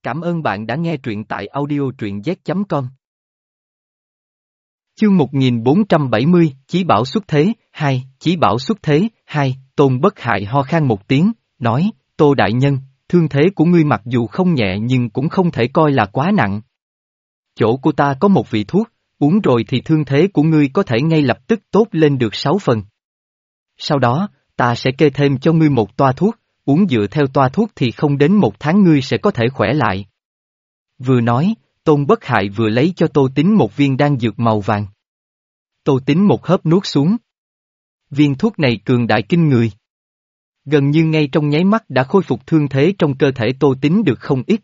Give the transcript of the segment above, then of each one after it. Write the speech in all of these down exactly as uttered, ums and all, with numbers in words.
Cảm ơn bạn đã nghe truyện tại audio truyện z chấm com. Chương một nghìn bốn trăm bảy mươi, Chí Bảo xuất thế, hai, Chí Bảo xuất thế, hai, Tôn Bất Hại ho khan một tiếng, nói, Tô Đại Nhân, thương thế của ngươi mặc dù không nhẹ nhưng cũng không thể coi là quá nặng. Chỗ của ta có một vị thuốc, uống rồi thì thương thế của ngươi có thể ngay lập tức tốt lên được sáu phần. Sau đó, ta sẽ kê thêm cho ngươi một toa thuốc, uống dựa theo toa thuốc thì không đến một tháng ngươi sẽ có thể khỏe lại. Vừa nói, Tôn Bất Hại vừa lấy cho Tô Tín một viên đan dược màu vàng. Tô Tín một hớp nuốt xuống. Viên thuốc này cường đại kinh người. Gần như ngay trong nháy mắt đã khôi phục thương thế trong cơ thể Tô Tín được không ít.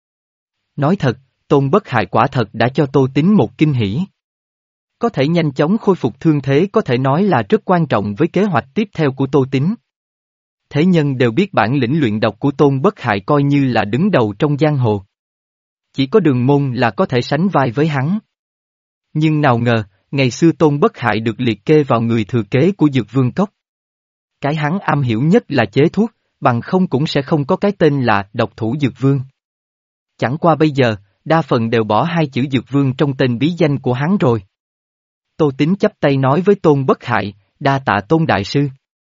Nói thật, Tôn Bất Hại quả thật đã cho Tô Tín một kinh hỉ. Có thể nhanh chóng khôi phục thương thế có thể nói là rất quan trọng với kế hoạch tiếp theo của Tô Tín. Thế nhân đều biết bản lĩnh luyện độc của Tôn Bất Hại coi như là đứng đầu trong giang hồ. Chỉ có Đường Môn là có thể sánh vai với hắn. Nhưng nào ngờ, ngày xưa Tôn Bất Hại được liệt kê vào người thừa kế của Dược Vương Cốc. Cái hắn am hiểu nhất là chế thuốc, bằng không cũng sẽ không có cái tên là Độc Thủ Dược Vương. Chẳng qua bây giờ, đa phần đều bỏ hai chữ Dược Vương trong tên bí danh của hắn rồi. Tô Tín chắp tay nói với Tôn Bất Hại, đa tạ Tôn Đại Sư.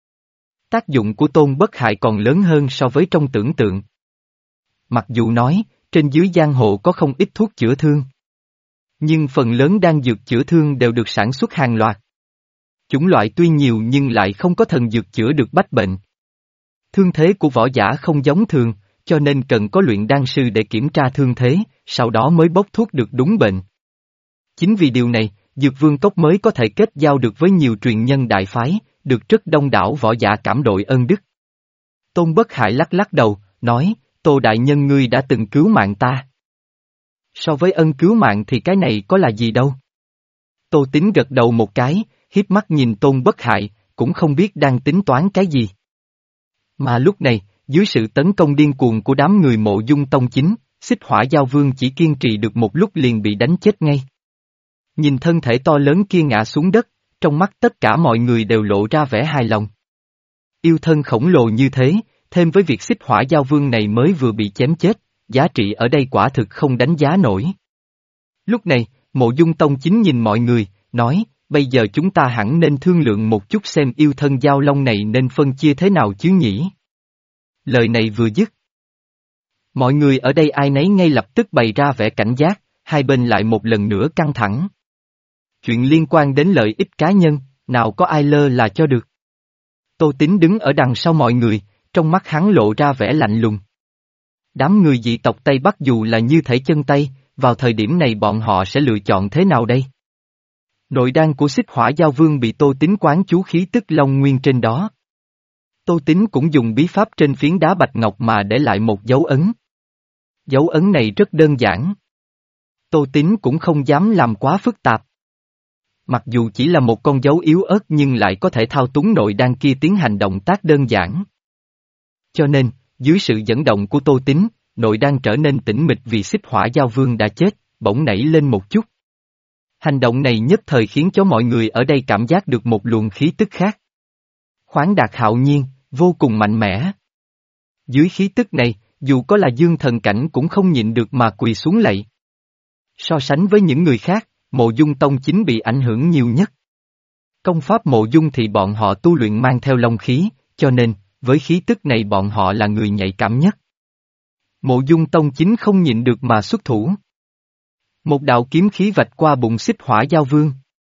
Tác dụng của Tôn Bất Hại còn lớn hơn so với trong tưởng tượng. Mặc dù nói, trên dưới giang hồ có không ít thuốc chữa thương. Nhưng phần lớn đan dược chữa thương đều được sản xuất hàng loạt. Chủng loại tuy nhiều nhưng lại không có thần dược chữa được bách bệnh. Thương thế của võ giả không giống thường, cho nên cần có luyện đan sư để kiểm tra thương thế, sau đó mới bốc thuốc được đúng bệnh. Chính vì điều này, Dược Vương Cốc mới có thể kết giao được với nhiều truyền nhân đại phái, được rất đông đảo võ giả cảm đội ơn đức. Tôn Bất Hại lắc lắc đầu, nói, Tô Đại Nhân ngươi đã từng cứu mạng ta. So với ân cứu mạng thì cái này có là gì đâu. Tô Tín gật đầu một cái, hiếp mắt nhìn Tôn Bất Hại, cũng không biết đang tính toán cái gì. Mà lúc này, dưới sự tấn công điên cuồng của đám người Mộ Dung Tông Chính, Xích Hỏa Giao Vương chỉ kiên trì được một lúc liền bị đánh chết ngay. Nhìn thân thể to lớn kia ngã xuống đất, trong mắt tất cả mọi người đều lộ ra vẻ hài lòng. Yêu thân khổng lồ như thế, thêm với việc Xích Hỏa Giao Vương này mới vừa bị chém chết, giá trị ở đây quả thực không đánh giá nổi. Lúc này, Mộ Dung Tông Chính nhìn mọi người, nói, bây giờ chúng ta hẳn nên thương lượng một chút xem yêu thân Giao Long này nên phân chia thế nào chứ nhỉ? Lời này vừa dứt. Mọi người ở đây ai nấy ngay lập tức bày ra vẻ cảnh giác, hai bên lại một lần nữa căng thẳng. Chuyện liên quan đến lợi ích cá nhân, nào có ai lơ là cho được. Tô Tín đứng ở đằng sau mọi người, trong mắt hắn lộ ra vẻ lạnh lùng. Đám người dị tộc Tây Bắc dù là như thể chân Tây, vào thời điểm này bọn họ sẽ lựa chọn thế nào đây? Nội đan của Xích Hỏa Giao Vương bị Tô Tín quán chú khí tức Long Nguyên trên đó. Tô Tín cũng dùng bí pháp trên phiến đá bạch ngọc mà để lại một dấu ấn. Dấu ấn này rất đơn giản. Tô Tín cũng không dám làm quá phức tạp. Mặc dù chỉ là một con dấu yếu ớt nhưng lại có thể thao túng nội đan kia tiến hành động tác đơn giản. Cho nên, dưới sự dẫn động của Tô Tín, nội đan trở nên tĩnh mịch vì Xích Hỏa Giao Vương đã chết, bỗng nảy lên một chút. Hành động này nhất thời khiến cho mọi người ở đây cảm giác được một luồng khí tức khác. Khoáng đạt hạo nhiên, vô cùng mạnh mẽ. Dưới khí tức này, dù có là dương thần cảnh cũng không nhịn được mà quỳ xuống lạy. So sánh với những người khác, Mộ Dung Tông Chính bị ảnh hưởng nhiều nhất. Công pháp Mộ Dung thì bọn họ tu luyện mang theo long khí, cho nên, với khí tức này bọn họ là người nhạy cảm nhất. Mộ Dung Tông Chính không nhịn được mà xuất thủ. Một đạo kiếm khí vạch qua bụng Xích Hỏa Giao Vương.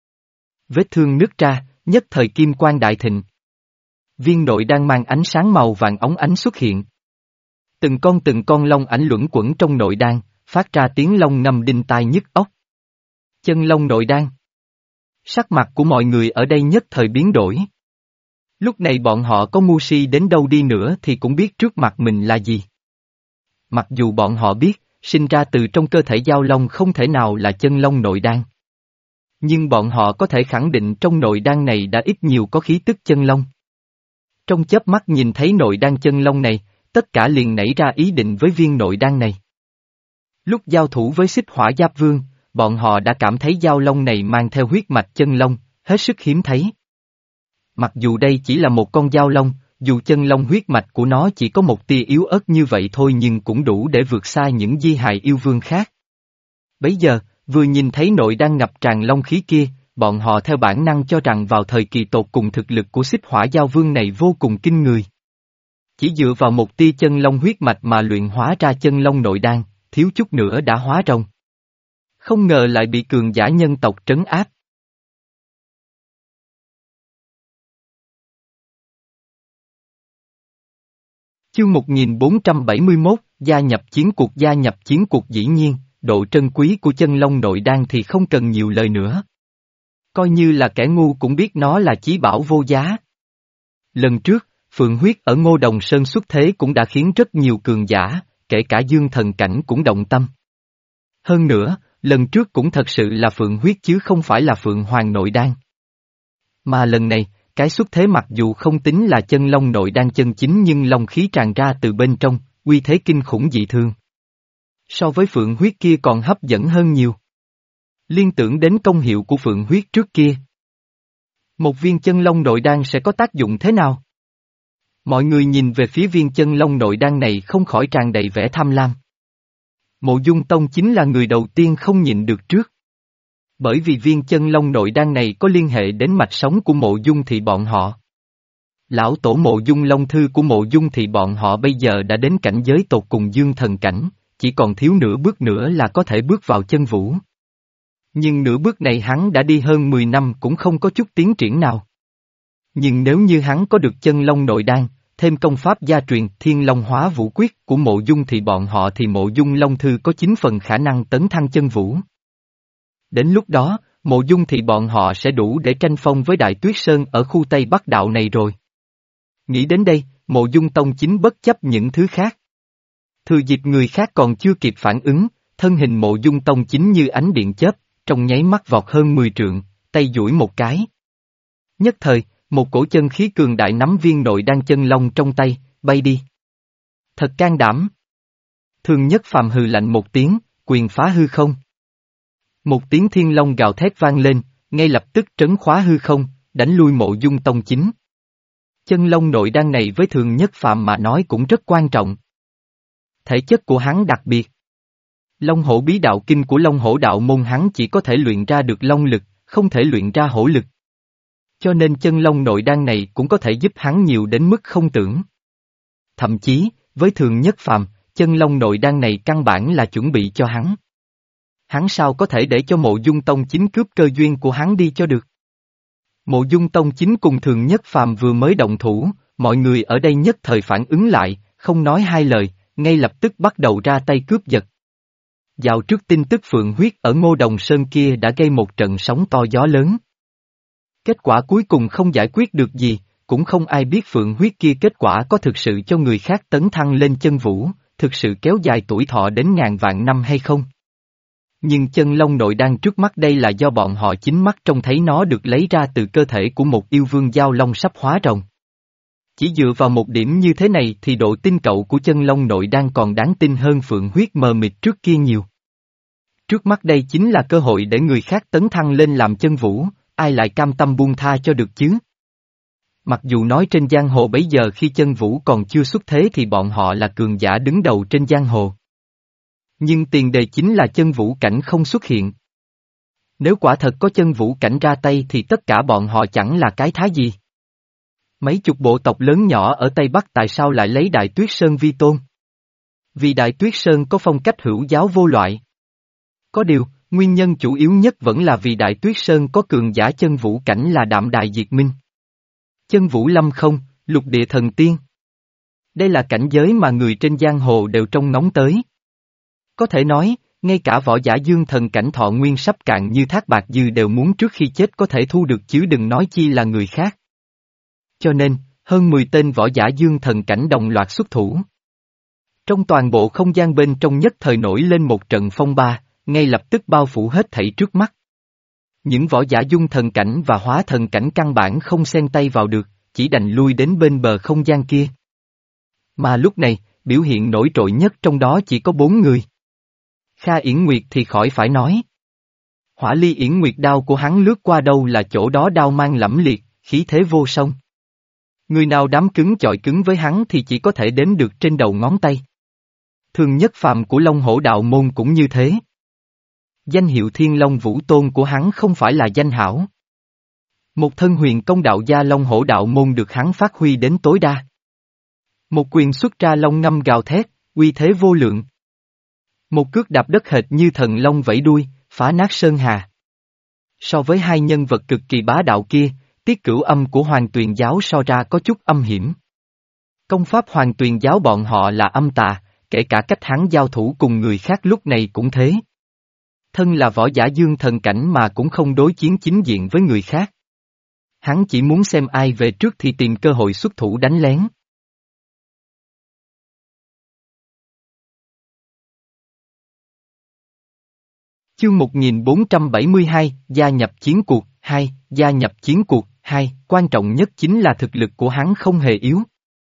Vết thương nứt ra, nhất thời kim quang đại thịnh. Viên nội đang mang ánh sáng màu vàng óng ánh xuất hiện. Từng con từng con long ảnh luẩn quẩn trong nội đan, phát ra tiếng long ngâm đinh tai nhức óc. Chân long nội đan. Sắc mặt của mọi người ở đây nhất thời biến đổi. Lúc này bọn họ có mưu si đến đâu đi nữa thì cũng biết trước mặt mình là gì. Mặc dù bọn họ biết, sinh ra từ trong cơ thể Giao Long không thể nào là chân long nội đan. Nhưng bọn họ có thể khẳng định trong nội đan này đã ít nhiều có khí tức chân long. Trong chớp mắt nhìn thấy nội đan chân long này, tất cả liền nảy ra ý định với viên nội đan này. Lúc giao thủ với Xích Hỏa Giáp Vương, bọn họ đã cảm thấy Giao Long này mang theo huyết mạch chân long, hết sức hiếm thấy. Mặc dù đây chỉ là một con Giao Long, dù chân long huyết mạch của nó chỉ có một tia yếu ớt như vậy thôi nhưng cũng đủ để vượt xa những di hài yêu vương khác. Bấy giờ, vừa nhìn thấy nội đang ngập tràn long khí kia, bọn họ theo bản năng cho rằng vào thời kỳ tột cùng thực lực của xích hỏa giao vương này vô cùng kinh người. Chỉ dựa vào một tia chân long huyết mạch mà luyện hóa ra chân long nội đan, thiếu chút nữa đã hóa rồng. Không ngờ lại bị cường giả nhân tộc trấn áp. Chương một nghìn bốn trăm bảy mươi mốt, gia nhập chiến cuộc gia nhập chiến cuộc dĩ nhiên, độ trân quý của chân long nội đan thì không cần nhiều lời nữa. Coi như là kẻ ngu cũng biết nó là chí bảo vô giá. Lần trước, Phượng huyết ở Ngô Đồng Sơn xuất thế cũng đã khiến rất nhiều cường giả, kể cả dương thần cảnh cũng động tâm. Hơn nữa, lần trước cũng thật sự là Phượng huyết chứ không phải là Phượng Hoàng nội đan. Mà lần này, cái xuất thế mặc dù không tính là chân long nội đan chân chính nhưng long khí tràn ra từ bên trong, uy thế kinh khủng dị thường. So với Phượng huyết kia còn hấp dẫn hơn nhiều. Liên tưởng đến công hiệu của Phượng huyết trước kia. Một viên chân long nội đan sẽ có tác dụng thế nào? Mọi người nhìn về phía viên chân long nội đan này không khỏi tràn đầy vẻ tham lam. Mộ Dung Tông chính là người đầu tiên không nhịn được trước. Bởi vì viên chân long nội đan này có liên hệ đến mạch sống của Mộ Dung thị bọn họ. Lão tổ Mộ Dung Long Thư của Mộ Dung thị bọn họ bây giờ đã đến cảnh giới tột cùng dương thần cảnh, chỉ còn thiếu nửa bước nữa là có thể bước vào chân vũ. Nhưng nửa bước này hắn đã đi hơn mười năm cũng không có chút tiến triển nào. Nhưng nếu như hắn có được chân long nội đan, thêm công pháp gia truyền Thiên Long Hóa Vũ Quyết của Mộ Dung thì bọn họ thì Mộ Dung Long Thư có chín phần khả năng tấn thăng chân vũ. Đến lúc đó, Mộ Dung thì bọn họ sẽ đủ để tranh phong với Đại Tuyết Sơn ở khu Tây Bắc Đạo này rồi. Nghĩ đến đây, Mộ Dung Tông chính bất chấp những thứ khác. Thừa dịp người khác còn chưa kịp phản ứng, thân hình Mộ Dung Tông chính như ánh điện chớp, trong nháy mắt vọt hơn mười trượng, tay duỗi một cái. Nhất thời, một cổ chân khí cường đại nắm viên nội đan chân long trong tay, bay đi. Thật can đảm. Thường Nhất Phàm hừ lạnh một tiếng, quyền phá hư không. Một tiếng thiên long gào thét vang lên, ngay lập tức trấn khóa hư không, đánh lui Mộ Dung Tông chính. Chân long nội đan này với Thường Nhất Phàm mà nói cũng rất quan trọng. Thể chất của hắn đặc biệt. Long hổ bí đạo kinh của Long hổ đạo môn hắn chỉ có thể luyện ra được long lực, không thể luyện ra hổ lực. Cho nên chân long nội đan này cũng có thể giúp hắn nhiều đến mức không tưởng. Thậm chí, với Thường Nhất Phàm, chân long nội đan này căn bản là chuẩn bị cho hắn. Hắn sao có thể để cho Mộ Dung Tông chính cướp cơ duyên của hắn đi cho được. Mộ Dung Tông chính cùng Thường Nhất Phàm vừa mới động thủ, mọi người ở đây nhất thời phản ứng lại, không nói hai lời, ngay lập tức bắt đầu ra tay cướp giật. Dạo trước tin tức Phượng huyết ở Ngô Đồng Sơn kia đã gây một trận sóng to gió lớn. Kết quả cuối cùng không giải quyết được gì, cũng không ai biết Phượng huyết kia kết quả có thực sự cho người khác tấn thăng lên chân vũ, thực sự kéo dài tuổi thọ đến ngàn vạn năm hay không. Nhưng chân long nội đan trước mắt đây là do bọn họ chính mắt trông thấy nó được lấy ra từ cơ thể của một yêu vương giao long sắp hóa rồng. Chỉ dựa vào một điểm như thế này thì độ tin cậy của chân long nội đan còn đáng tin hơn Phượng huyết mờ mịt trước kia nhiều. Trước mắt đây chính là cơ hội để người khác tấn thăng lên làm chân vũ, ai lại cam tâm buông tha cho được chứ? Mặc dù nói trên giang hồ bấy giờ khi chân vũ còn chưa xuất thế thì bọn họ là cường giả đứng đầu trên giang hồ. Nhưng tiền đề chính là chân vũ cảnh không xuất hiện. Nếu quả thật có chân vũ cảnh ra tay thì tất cả bọn họ chẳng là cái thá gì. Mấy chục bộ tộc lớn nhỏ ở Tây Bắc tại sao lại lấy Đại Tuyết Sơn vi tôn? Vì Đại Tuyết Sơn có phong cách hữu giáo vô loại. Có điều, nguyên nhân chủ yếu nhất vẫn là vì Đại Tuyết Sơn có cường giả chân vũ cảnh là Đạm Đài Diệt Minh. Chân vũ lâm không, lục địa thần tiên. Đây là cảnh giới mà người trên giang hồ đều trông ngóng tới. Có thể nói, ngay cả võ giả dương thần cảnh thọ nguyên sắp cạn như Thác Bạt Dư đều muốn trước khi chết có thể thu được chứ đừng nói chi là người khác. Cho nên, hơn mười tên võ giả dương thần cảnh đồng loạt xuất thủ. Trong toàn bộ không gian bên trong nhất thời nổi lên một trận phong ba, ngay lập tức bao phủ hết thảy trước mắt. Những võ giả dung thần cảnh và hóa thần cảnh căn bản không xen tay vào được, chỉ đành lui đến bên bờ không gian kia. Mà lúc này, biểu hiện nổi trội nhất trong đó chỉ có bốn người. Kha Yển Nguyệt thì khỏi phải nói. Hỏa ly Yển Nguyệt đao của hắn lướt qua đâu là chỗ đó đao mang lẫm liệt, khí thế vô song. Người nào đám cứng chọi cứng với hắn thì chỉ có thể đếm được trên đầu ngón tay. Thường nhất phàm của Long Hổ đạo môn cũng như thế. Danh hiệu Thiên Long Vũ Tôn của hắn không phải là danh hảo. Một thân huyền công đạo gia Long Hổ đạo môn được hắn phát huy đến tối đa. Một quyền xuất ra long ngâm gào thét, uy thế vô lượng. Một cước đạp đất hệt như thần long vẫy đuôi, phá nát sơn hà. So với hai nhân vật cực kỳ bá đạo kia, tiết cửu âm của Hoàng Tuyền giáo so ra có chút âm hiểm. Công pháp Hoàng Tuyền giáo bọn họ là âm tà, kể cả cách hắn giao thủ cùng người khác lúc này cũng thế. Thân là võ giả dương thần cảnh mà cũng không đối chiến chính diện với người khác. Hắn chỉ muốn xem ai về trước thì tìm cơ hội xuất thủ đánh lén. Chương một nghìn bốn trăm bảy mươi hai, gia nhập chiến cuộc, hai, gia nhập chiến cuộc, hai, quan trọng nhất chính là thực lực của hắn không hề yếu.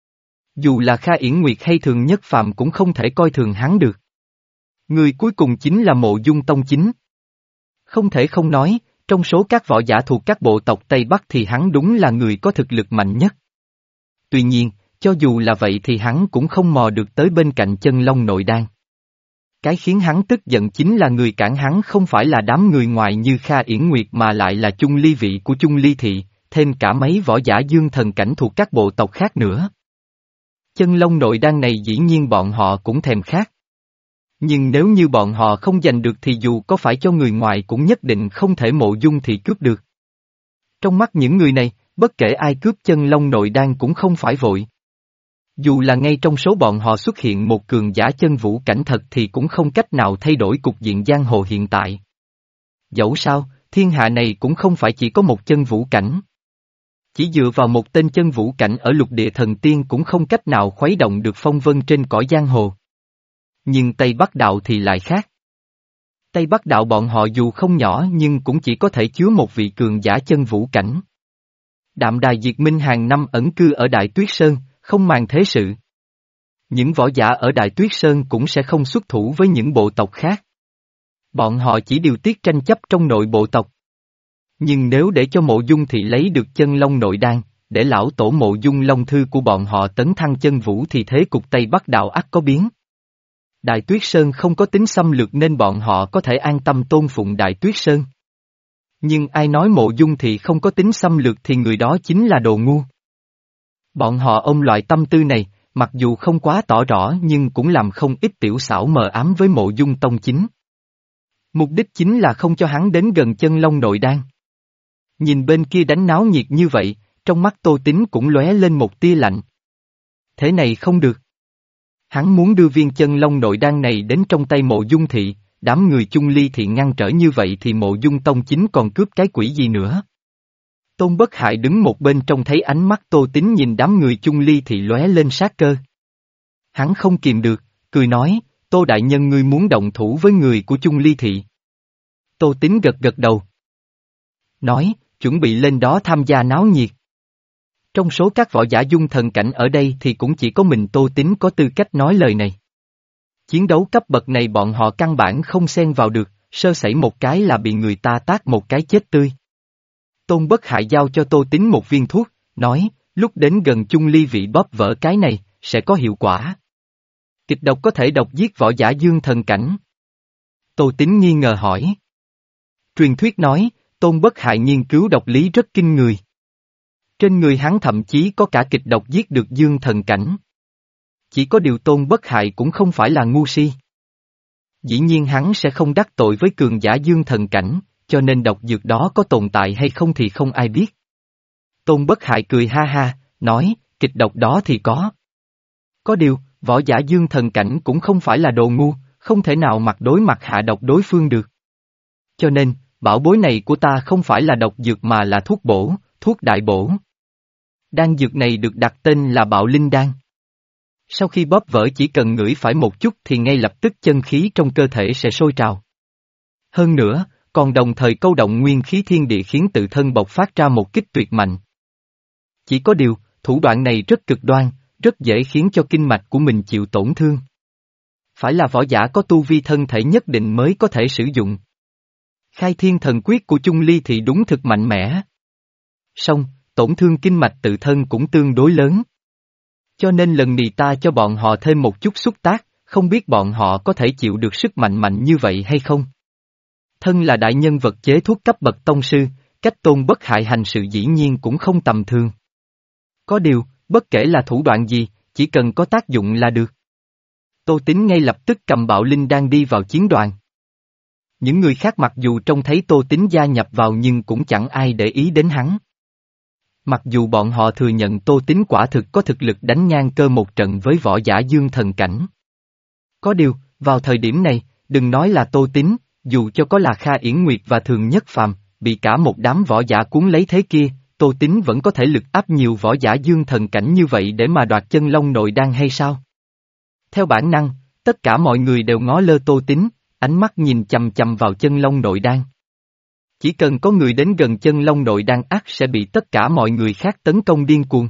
Dù là Kha Yển Nguyệt hay Thường Nhất Phàm cũng không thể coi thường hắn được. Người cuối cùng chính là Mộ Dung Tông Chính. Không thể không nói, trong số các võ giả thuộc các bộ tộc Tây Bắc thì hắn đúng là người có thực lực mạnh nhất. Tuy nhiên, cho dù là vậy thì hắn cũng không mò được tới bên cạnh Chân Long Nội Đan. Cái khiến hắn tức giận chính là người cản hắn không phải là đám người ngoài như Kha Yển Nguyệt mà lại là Chung Ly vị của Chung Ly thị, thêm cả mấy võ giả dương thần cảnh thuộc các bộ tộc khác nữa. Chân Long Nội Đan này dĩ nhiên bọn họ cũng thèm khát. Nhưng nếu như bọn họ không giành được thì dù có phải cho người ngoài cũng nhất định không thể Mộ Dung thì cướp được. Trong mắt những người này, bất kể ai cướp Chân Long Nội Đan cũng không phải vội. Dù là ngay trong số bọn họ xuất hiện một cường giả chân vũ cảnh thật thì cũng không cách nào thay đổi cục diện giang hồ hiện tại. Dẫu sao, thiên hạ này cũng không phải chỉ có một chân vũ cảnh. Chỉ dựa vào một tên chân vũ cảnh ở lục địa thần tiên cũng không cách nào khuấy động được phong vân trên cõi giang hồ. Nhưng Tây Bắc đạo thì lại khác. Tây Bắc đạo bọn họ dù không nhỏ nhưng cũng chỉ có thể chứa một vị cường giả chân vũ cảnh. Đạm Đài Diệt Minh hàng năm ẩn cư ở Đại Tuyết Sơn, không màng thế sự. Những võ giả ở Đại Tuyết Sơn cũng sẽ không xuất thủ với những bộ tộc khác. Bọn họ chỉ điều tiết tranh chấp trong nội bộ tộc. Nhưng nếu để cho Mộ Dung thì lấy được Chân Long Nội Đan, để lão tổ Mộ Dung Long Thư của bọn họ tấn thăng chân vũ thì thế cục Tây Bắc đạo ắt có biến. Đại Tuyết Sơn không có tính xâm lược nên bọn họ có thể an tâm tôn phụng Đại Tuyết Sơn. Nhưng ai nói Mộ Dung thì không có tính xâm lược thì người đó chính là đồ ngu. Bọn họ ôm loại tâm tư này, mặc dù không quá tỏ rõ nhưng cũng làm không ít tiểu xảo mờ ám với Mộ Dung Tông Chính. Mục đích chính là không cho hắn đến gần Chân Long Nội Đan. Nhìn bên kia đánh náo nhiệt như vậy, trong mắt Tô Tín cũng lóe lên một tia lạnh. Thế này không được. Hắn muốn đưa viên Chân Long Nội Đan này đến trong tay Mộ Dung thị, đám người Chung Ly thị ngăn trở như vậy thì Mộ Dung Tông Chính còn cướp cái quỷ gì nữa. Tôn Bất Hại đứng một bên trông thấy ánh mắt Tô Tín nhìn đám người Chung Ly thị lóe lên sát cơ. Hắn không kìm được, cười nói, Tô đại nhân ngươi muốn động thủ với người của Chung Ly thị. Tô Tín gật gật đầu. Nói, chuẩn bị lên đó tham gia náo nhiệt. Trong số các võ giả dung thần cảnh ở đây thì cũng chỉ có mình Tô Tín có tư cách nói lời này. Chiến đấu cấp bậc này bọn họ căn bản không xen vào được, sơ sẩy một cái là bị người ta tát một cái chết tươi. Tôn Bất Hại giao cho Tô Tín một viên thuốc, nói, lúc đến gần Chung Ly vị bóp vỡ cái này, sẽ có hiệu quả. Kịch độc có thể độc giết võ giả dương thần cảnh. Tô Tín nghi ngờ hỏi. Truyền thuyết nói, Tôn Bất Hại nghiên cứu độc lý rất kinh người. Trên người hắn thậm chí có cả kịch độc giết được dương thần cảnh. Chỉ có điều Tôn Bất Hại cũng không phải là ngu si. Dĩ nhiên hắn sẽ không đắc tội với cường giả dương thần cảnh, cho nên độc dược đó có tồn tại hay không thì không ai biết. Tôn Bất Hại cười ha ha, nói, kịch độc đó thì có. Có điều, võ giả dương thần cảnh cũng không phải là đồ ngu, không thể nào mặt đối mặt hạ độc đối phương được. Cho nên, bảo bối này của ta không phải là độc dược mà là thuốc bổ, thuốc đại bổ. Đan dược này được đặt tên là Bạo Linh Đan. Sau khi bóp vỡ chỉ cần ngửi phải một chút thì ngay lập tức chân khí trong cơ thể sẽ sôi trào. Hơn nữa, còn đồng thời câu động nguyên khí thiên địa khiến tự thân bộc phát ra một kích tuyệt mạnh. Chỉ có điều, thủ đoạn này rất cực đoan, rất dễ khiến cho kinh mạch của mình chịu tổn thương. Phải là võ giả có tu vi thân thể nhất định mới có thể sử dụng. Khai Thiên Thần Quyết của Chung Ly thì đúng thực mạnh mẽ. Song, tổn thương kinh mạch tự thân cũng tương đối lớn. Cho nên lần này ta cho bọn họ thêm một chút xúc tác, không biết bọn họ có thể chịu được sức mạnh mạnh như vậy hay không. Thân là đại nhân vật chế thuốc cấp bậc tông sư, cách Tôn Bất Hại hành sự dĩ nhiên cũng không tầm thường. Có điều, bất kể là thủ đoạn gì, chỉ cần có tác dụng là được. Tô Tín ngay lập tức cầm bạo linh đan đi vào chiến đoàn. Những người khác mặc dù trông thấy Tô Tín gia nhập vào nhưng cũng chẳng ai để ý đến hắn. Mặc dù bọn họ thừa nhận Tô Tín quả thực có thực lực đánh ngang cơ một trận với võ giả dương thần cảnh. Có điều, vào thời điểm này, đừng nói là Tô Tín, dù cho có là Kha Yển Nguyệt và Thường Nhất Phàm, bị cả một đám võ giả cuốn lấy thế kia, Tô Tín vẫn có thể lực áp nhiều võ giả dương thần cảnh như vậy để mà đoạt chân long nội đan hay sao? Theo bản năng, tất cả mọi người đều ngó lơ Tô Tín, ánh mắt nhìn chằm chằm vào chân long nội đan. Chỉ cần có người đến gần chân long nội đan ắt sẽ bị tất cả mọi người khác tấn công điên cuồng.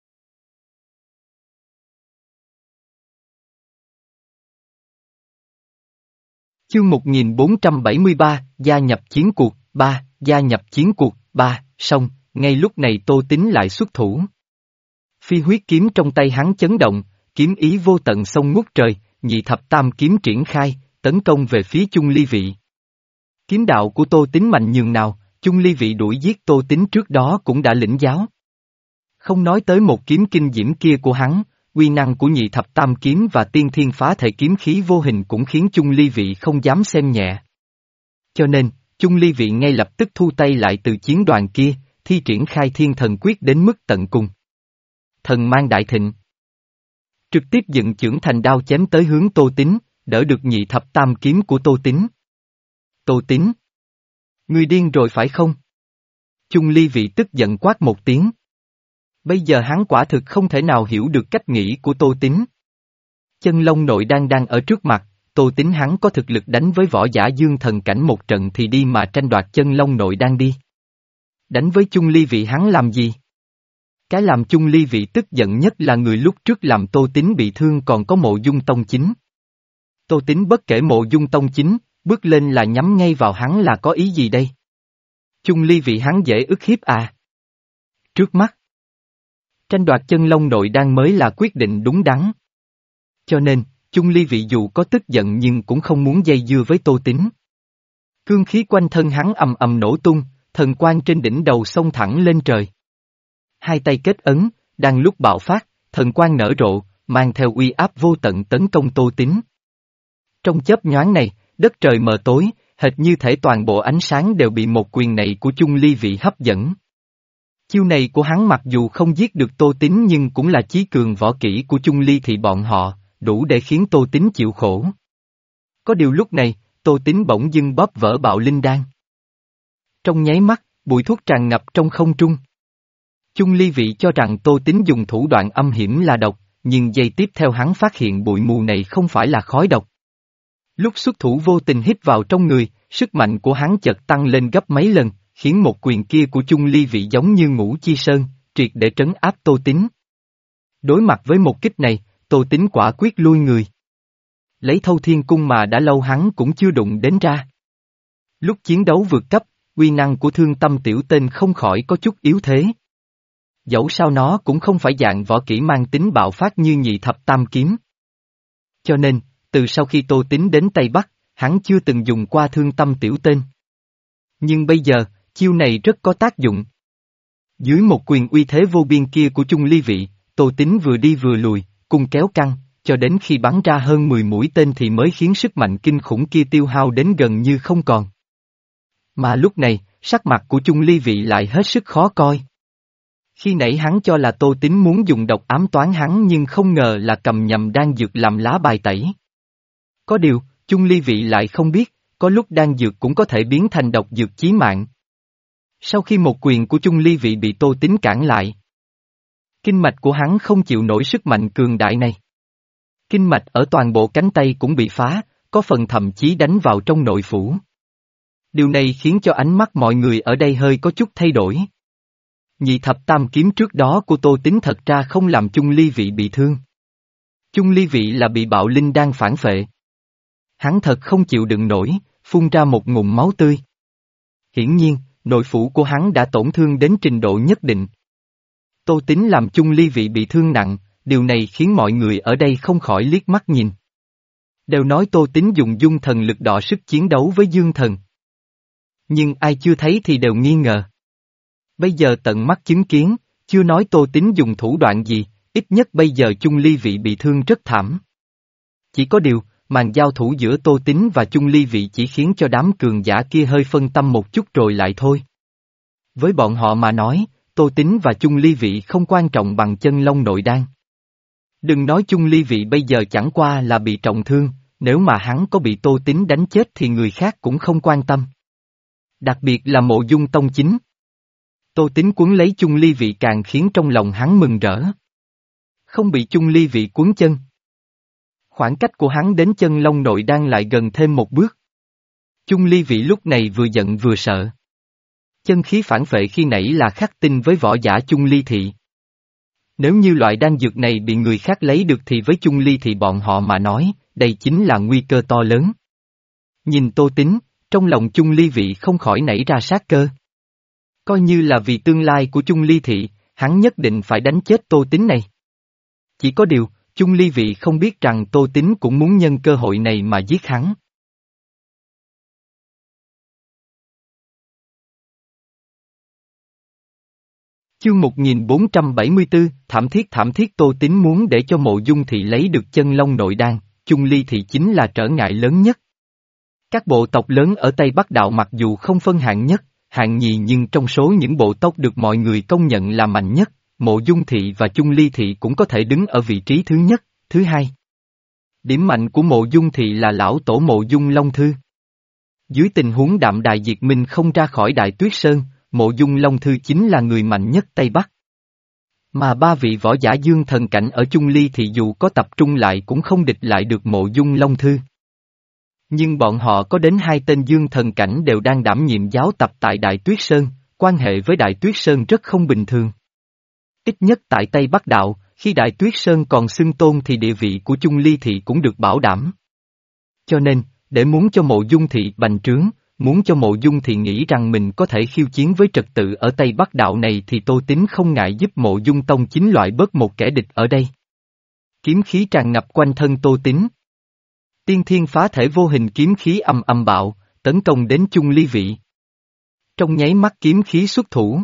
Chương một nghìn bốn trăm bảy mươi ba, gia nhập chiến cuộc, ba, gia nhập chiến cuộc, ba, xong, ngay lúc này Tô Tín lại xuất thủ. Phi huyết kiếm trong tay hắn chấn động, kiếm ý vô tận sông ngút trời, nhị thập tam kiếm triển khai, tấn công về phía Chung Ly Vị. Kiếm đạo của Tô Tín mạnh nhường nào, Chung Ly Vị đuổi giết Tô Tín trước đó cũng đã lĩnh giáo. Không nói tới một kiếm kinh diễm kia của hắn, uy năng của nhị thập tam kiếm và tiên thiên phá thể kiếm khí vô hình cũng khiến Chung Ly Vị không dám xem nhẹ. Cho nên, Chung Ly Vị ngay lập tức thu tay lại từ chiến đoàn kia, thi triển khai thiên thần quyết đến mức tận cùng. Thần mang đại thịnh. Trực tiếp dựng chưởng thành đao chém tới hướng Tô Tín, đỡ được nhị thập tam kiếm của Tô Tín. Tô Tín! Ngươi điên rồi phải không? Chung Ly Vị tức giận quát một tiếng. Bây giờ hắn quả thực không thể nào hiểu được cách nghĩ của Tô Tín. Chân long nội đan đang ở trước mặt, Tô Tín hắn có thực lực đánh với võ giả dương thần cảnh một trận thì đi mà tranh đoạt chân long nội đan đi. Đánh với Chung Ly Vị hắn làm gì? Cái làm Chung Ly Vị tức giận nhất là người lúc trước làm Tô Tín bị thương còn có Mộ Dung Tông Chính. Tô Tín bất kể Mộ Dung Tông Chính, bước lên là nhắm ngay vào hắn là có ý gì đây? Chung Ly Vị hắn dễ ức hiếp à? Trước mắt, tranh đoạt chân long nội đan mới là quyết định đúng đắn. Cho nên, Chung Ly Vị dù có tức giận nhưng cũng không muốn dây dưa với Tô Tín. Cương khí quanh thân hắn ầm ầm nổ tung, thần quang trên đỉnh đầu xông thẳng lên trời. Hai tay kết ấn, đang lúc bạo phát, thần quang nở rộ, mang theo uy áp vô tận tấn công Tô Tín. Trong chớp nhoáng này, đất trời mờ tối, hệt như thể toàn bộ ánh sáng đều bị một quyền này của Chung Ly Vị hấp dẫn. Chiêu này của hắn mặc dù không giết được Tô Tín nhưng cũng là chí cường võ kỹ của Chung Ly thì bọn họ, đủ để khiến Tô Tín chịu khổ. Có điều lúc này, Tô Tín bỗng dưng bóp vỡ bạo linh đan. Trong nháy mắt, bụi thuốc tràn ngập trong không trung. Chung Ly Vị cho rằng Tô Tín dùng thủ đoạn âm hiểm là độc, nhưng giây tiếp theo hắn phát hiện bụi mù này không phải là khói độc. Lúc xuất thủ vô tình hít vào trong người, sức mạnh của hắn chợt tăng lên gấp mấy lần, khiến một quyền kia của Chung Ly Vị giống như Ngũ Chi Sơn, triệt để trấn áp Tô Tín. Đối mặt với một kích này, Tô Tín quả quyết lui người. Lấy Thâu Thiên Cung mà đã lâu hắn cũng chưa đụng đến ra. Lúc chiến đấu vượt cấp, uy năng của Thương Tâm tiểu tên không khỏi có chút yếu thế. Dẫu sao nó cũng không phải dạng võ kỹ mang tính bạo phát như nhị thập tam kiếm. Cho nên, từ sau khi Tô Tín đến Tây Bắc, hắn chưa từng dùng qua Thương Tâm tiểu tên. Nhưng bây giờ, chiêu này rất có tác dụng. Dưới một quyền uy thế vô biên kia của Chung Ly Vị, Tô Tín vừa đi vừa lùi, cung kéo căng, cho đến khi bắn ra hơn mười mũi tên thì mới khiến sức mạnh kinh khủng kia tiêu hao đến gần như không còn. Mà lúc này, sắc mặt của Chung Ly Vị lại hết sức khó coi. Khi nãy hắn cho là Tô Tín muốn dùng độc ám toán hắn nhưng không ngờ là cầm nhầm đan dược làm lá bài tẩy. Có điều, Chung Ly Vị lại không biết, có lúc đan dược cũng có thể biến thành độc dược chí mạng. Sau khi một quyền của Chung Ly Vị bị Tô Tín cản lại, kinh mạch của hắn không chịu nổi sức mạnh cường đại này. Kinh mạch ở toàn bộ cánh tay cũng bị phá, có phần thậm chí đánh vào trong nội phủ. Điều này khiến cho ánh mắt mọi người ở đây hơi có chút thay đổi. Nhị thập tam kiếm trước đó của Tô Tín thật ra không làm Chung Ly Vị bị thương. Chung Ly Vị là bị bạo linh đan phản phệ. Hắn thật không chịu đựng nổi, phun ra một ngụm máu tươi. Hiển nhiên, nội phủ của hắn đã tổn thương đến trình độ nhất định. Tô Tín làm chung ly vị bị thương nặng, điều này khiến mọi người ở đây không khỏi liếc mắt nhìn. Đều nói Tô Tín dùng dung thần lực đọ sức chiến đấu với dương thần. Nhưng ai chưa thấy thì đều nghi ngờ. Bây giờ tận mắt chứng kiến, chưa nói Tô Tín dùng thủ đoạn gì, ít nhất bây giờ chung ly vị bị thương rất thảm. Chỉ có điều, màn giao thủ giữa Tô Tín và chung ly vị chỉ khiến cho đám cường giả kia hơi phân tâm một chút rồi lại thôi. Với bọn họ mà nói, Tô Tín và chung ly vị không quan trọng bằng chân long nội đan. Đừng nói chung ly vị bây giờ chẳng qua là bị trọng thương, nếu mà hắn có bị Tô Tín đánh chết thì người khác cũng không quan tâm. Đặc biệt là Mộ Dung Tông Chính. Tô Tín cuốn lấy chung ly vị càng khiến trong lòng hắn mừng rỡ. Không bị chung ly vị cuốn chân. Khoảng cách của hắn đến chân long nội đan lại gần thêm một bước. Chung ly vị lúc này vừa giận vừa sợ. Chân khí phản phệ khi nãy là khắc tinh với võ giả chung ly thị. Nếu như loại đan dược này bị người khác lấy được thì với chung ly thị bọn họ mà nói, đây chính là nguy cơ to lớn. Nhìn Tô Tín, trong lòng chung ly vị không khỏi nảy ra sát cơ. Coi như là vì tương lai của chung ly thị, hắn nhất định phải đánh chết Tô Tín này. Chỉ có điều, chung ly vị không biết rằng Tô Tín cũng muốn nhân cơ hội này mà giết hắn. Chương một nghìn bốn trăm bảy mươi tư, thảm thiết thảm thiết Tô Tín muốn để cho Mộ Dung thị lấy được chân long nội đan, chung ly thị chính là trở ngại lớn nhất. Các bộ tộc lớn ở Tây Bắc Đạo mặc dù không phân hạng nhất, hạng nhì nhưng trong số những bộ tộc được mọi người công nhận là mạnh nhất, Mộ Dung thị và chung ly thị cũng có thể đứng ở vị trí thứ nhất, thứ hai. Điểm mạnh của Mộ Dung thị là lão tổ Mộ Dung Long Thư. Dưới tình huống Đạm Đài Diệt Minh không ra khỏi Đại Tuyết Sơn, Mộ Dung Long Thư chính là người mạnh nhất Tây Bắc. Mà ba vị võ giả dương thần cảnh ở chung ly thì dù có tập trung lại cũng không địch lại được Mộ Dung Long Thư. Nhưng bọn họ có đến hai tên dương thần cảnh đều đang đảm nhiệm giáo tập tại Đại Tuyết Sơn, quan hệ với Đại Tuyết Sơn rất không bình thường. Ít nhất tại Tây Bắc Đạo, khi Đại Tuyết Sơn còn xưng tôn thì địa vị của chung ly thị cũng được bảo đảm. Cho nên, để muốn cho Mộ Dung thị bành trướng, muốn cho Mộ Dung thị nghĩ rằng mình có thể khiêu chiến với trật tự ở Tây Bắc Đạo này thì Tô Tín không ngại giúp Mộ Dung Tông Chính loại bớt một kẻ địch ở đây. Kiếm khí tràn ngập quanh thân Tô Tín. Tiên thiên phá thể vô hình kiếm khí âm âm bạo, tấn công đến chung ly vị. Trong nháy mắt kiếm khí xuất thủ.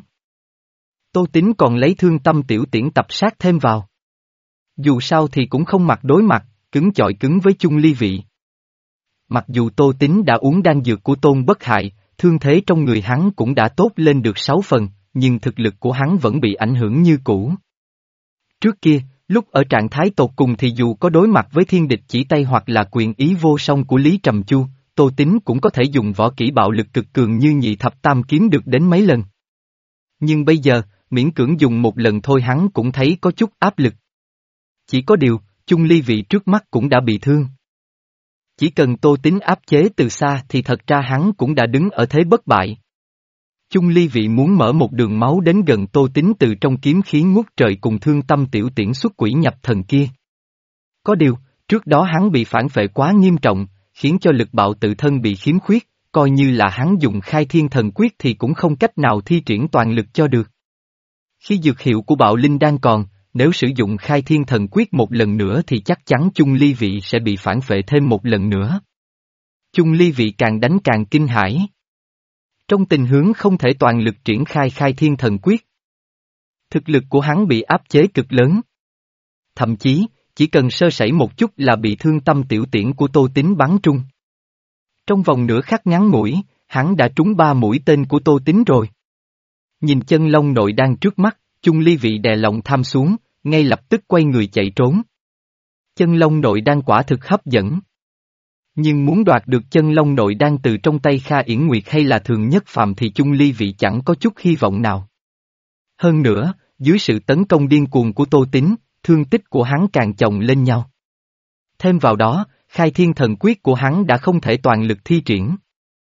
Tô Tín còn lấy thương tâm tiểu tiễn tập sát thêm vào. Dù sao thì cũng không mặt đối mặt, cứng chọi cứng với chung ly vị. Mặc dù Tô Tín đã uống đan dược của Tôn Bất Hại, thương thế trong người hắn cũng đã tốt lên được sáu phần, nhưng thực lực của hắn vẫn bị ảnh hưởng như cũ. Trước kia, lúc ở trạng thái tột cùng thì dù có đối mặt với thiên địch chỉ tay hoặc là quyền ý vô song của Lý Trầm Chu, Tô Tín cũng có thể dùng võ kỹ bạo lực cực cường như nhị thập tam kiếm được đến mấy lần. Nhưng bây giờ, miễn cưỡng dùng một lần thôi hắn cũng thấy có chút áp lực. Chỉ có điều, chung ly vị trước mắt cũng đã bị thương. Chỉ cần Tô Tín áp chế từ xa thì thật ra hắn cũng đã đứng ở thế bất bại. Chung ly vị muốn mở một đường máu đến gần Tô Tín từ trong kiếm khí ngút trời cùng thương tâm tiểu tiễn xuất quỷ nhập thần kia. Có điều, trước đó hắn bị phản phệ quá nghiêm trọng, khiến cho lực bạo tự thân bị khiếm khuyết, coi như là hắn dùng khai thiên thần quyết thì cũng không cách nào thi triển toàn lực cho được. Khi dược hiệu của bạo linh đang còn, nếu sử dụng khai thiên thần quyết một lần nữa thì chắc chắn chung ly vị sẽ bị phản phệ thêm một lần nữa. Chung ly vị càng đánh càng kinh hãi. Trong tình huống không thể toàn lực triển khai khai thiên thần quyết. Thực lực của hắn bị áp chế cực lớn. Thậm chí, chỉ cần sơ sẩy một chút là bị thương tâm tiểu tiễn của Tô Tín bắn trúng. Trong vòng nửa khắc ngắn ngủi, hắn đã trúng ba mũi tên của Tô Tín rồi. Nhìn chân long nội đan trước mắt, chung ly vị đè lòng tham xuống, ngay lập tức quay người chạy trốn. Chân long nội đan quả thực hấp dẫn. Nhưng muốn đoạt được chân long nội đan từ trong tay Kha Yển Nguyệt hay là Thường Nhất Phàm thì chung ly vị chẳng có chút hy vọng nào. Hơn nữa, dưới sự tấn công điên cuồng của Tô Tín, thương tích của hắn càng chồng lên nhau. Thêm vào đó, khai thiên thần quyết của hắn đã không thể toàn lực thi triển.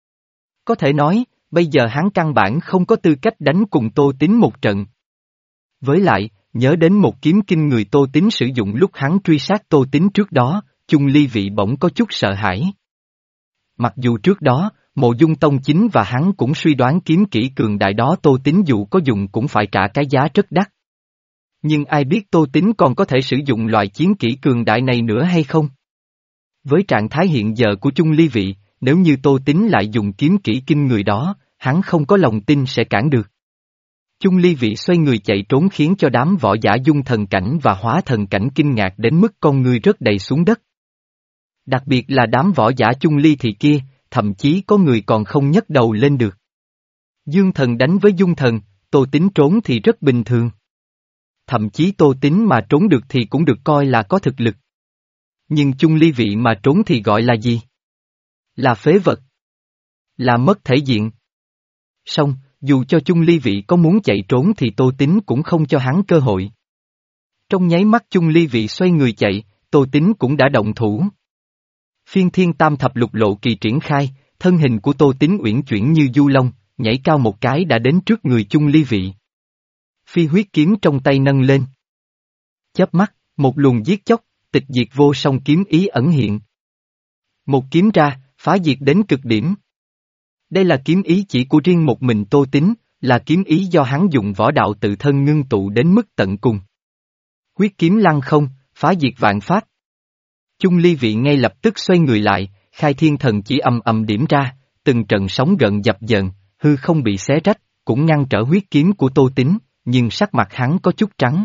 Có thể nói, bây giờ hắn căn bản không có tư cách đánh cùng Tô Tín một trận. Với lại, nhớ đến một kiếm kinh người Tô Tín sử dụng lúc hắn truy sát Tô Tín trước đó, chung ly vị bỗng có chút sợ hãi. Mặc dù trước đó, Mộ Dung Tông Chính và hắn cũng suy đoán kiếm kỹ cường đại đó Tô Tín dù có dùng cũng phải trả cái giá rất đắt. Nhưng ai biết Tô Tín còn có thể sử dụng loại chiến kỹ cường đại này nữa hay không? Với trạng thái hiện giờ của Chung Ly Vị, nếu như Tô Tín lại dùng kiếm kỹ kinh người đó, hắn không có lòng tin sẽ cản được. Chung Ly Vị xoay người chạy trốn khiến cho đám võ giả dung thần cảnh và hóa thần cảnh kinh ngạc đến mức con ngươi rớt đầy xuống đất. Đặc biệt là đám võ giả Chung Ly Thị kia, thậm chí có người còn không nhấc đầu lên được. Dương thần đánh với dung thần, Tô Tín trốn thì rất bình thường. Thậm chí Tô Tín mà trốn được thì cũng được coi là có thực lực. Nhưng Chung Ly Vị mà trốn thì gọi là gì? Là phế vật. Là mất thể diện. Song, dù cho Chung Ly Vị có muốn chạy trốn thì Tô Tín cũng không cho hắn cơ hội. Trong nháy mắt Chung Ly Vị xoay người chạy, Tô Tín cũng đã động thủ. Phiên thiên tam thập lục lộ kỳ triển khai, thân hình của Tô Tín uyển chuyển như du long, nhảy cao một cái đã đến trước người Chung Ly Vị. Phi huyết kiếm trong tay nâng lên. Chớp mắt, một luồng giết chóc, tịch diệt vô song kiếm ý ẩn hiện. Một kiếm ra, phá diệt đến cực điểm. Đây là kiếm ý chỉ của riêng một mình Tô Tín, là kiếm ý do hắn dùng võ đạo tự thân ngưng tụ đến mức tận cùng. Huyết kiếm lăng không, phá diệt vạn pháp. Chung Ly Vị ngay lập tức xoay người lại, khai thiên thần chỉ ầm ầm điểm ra, từng trận sóng gợn dập dờn, hư không bị xé rách, cũng ngăn trở huyết kiếm của Tô Tín, nhưng sắc mặt hắn có chút trắng.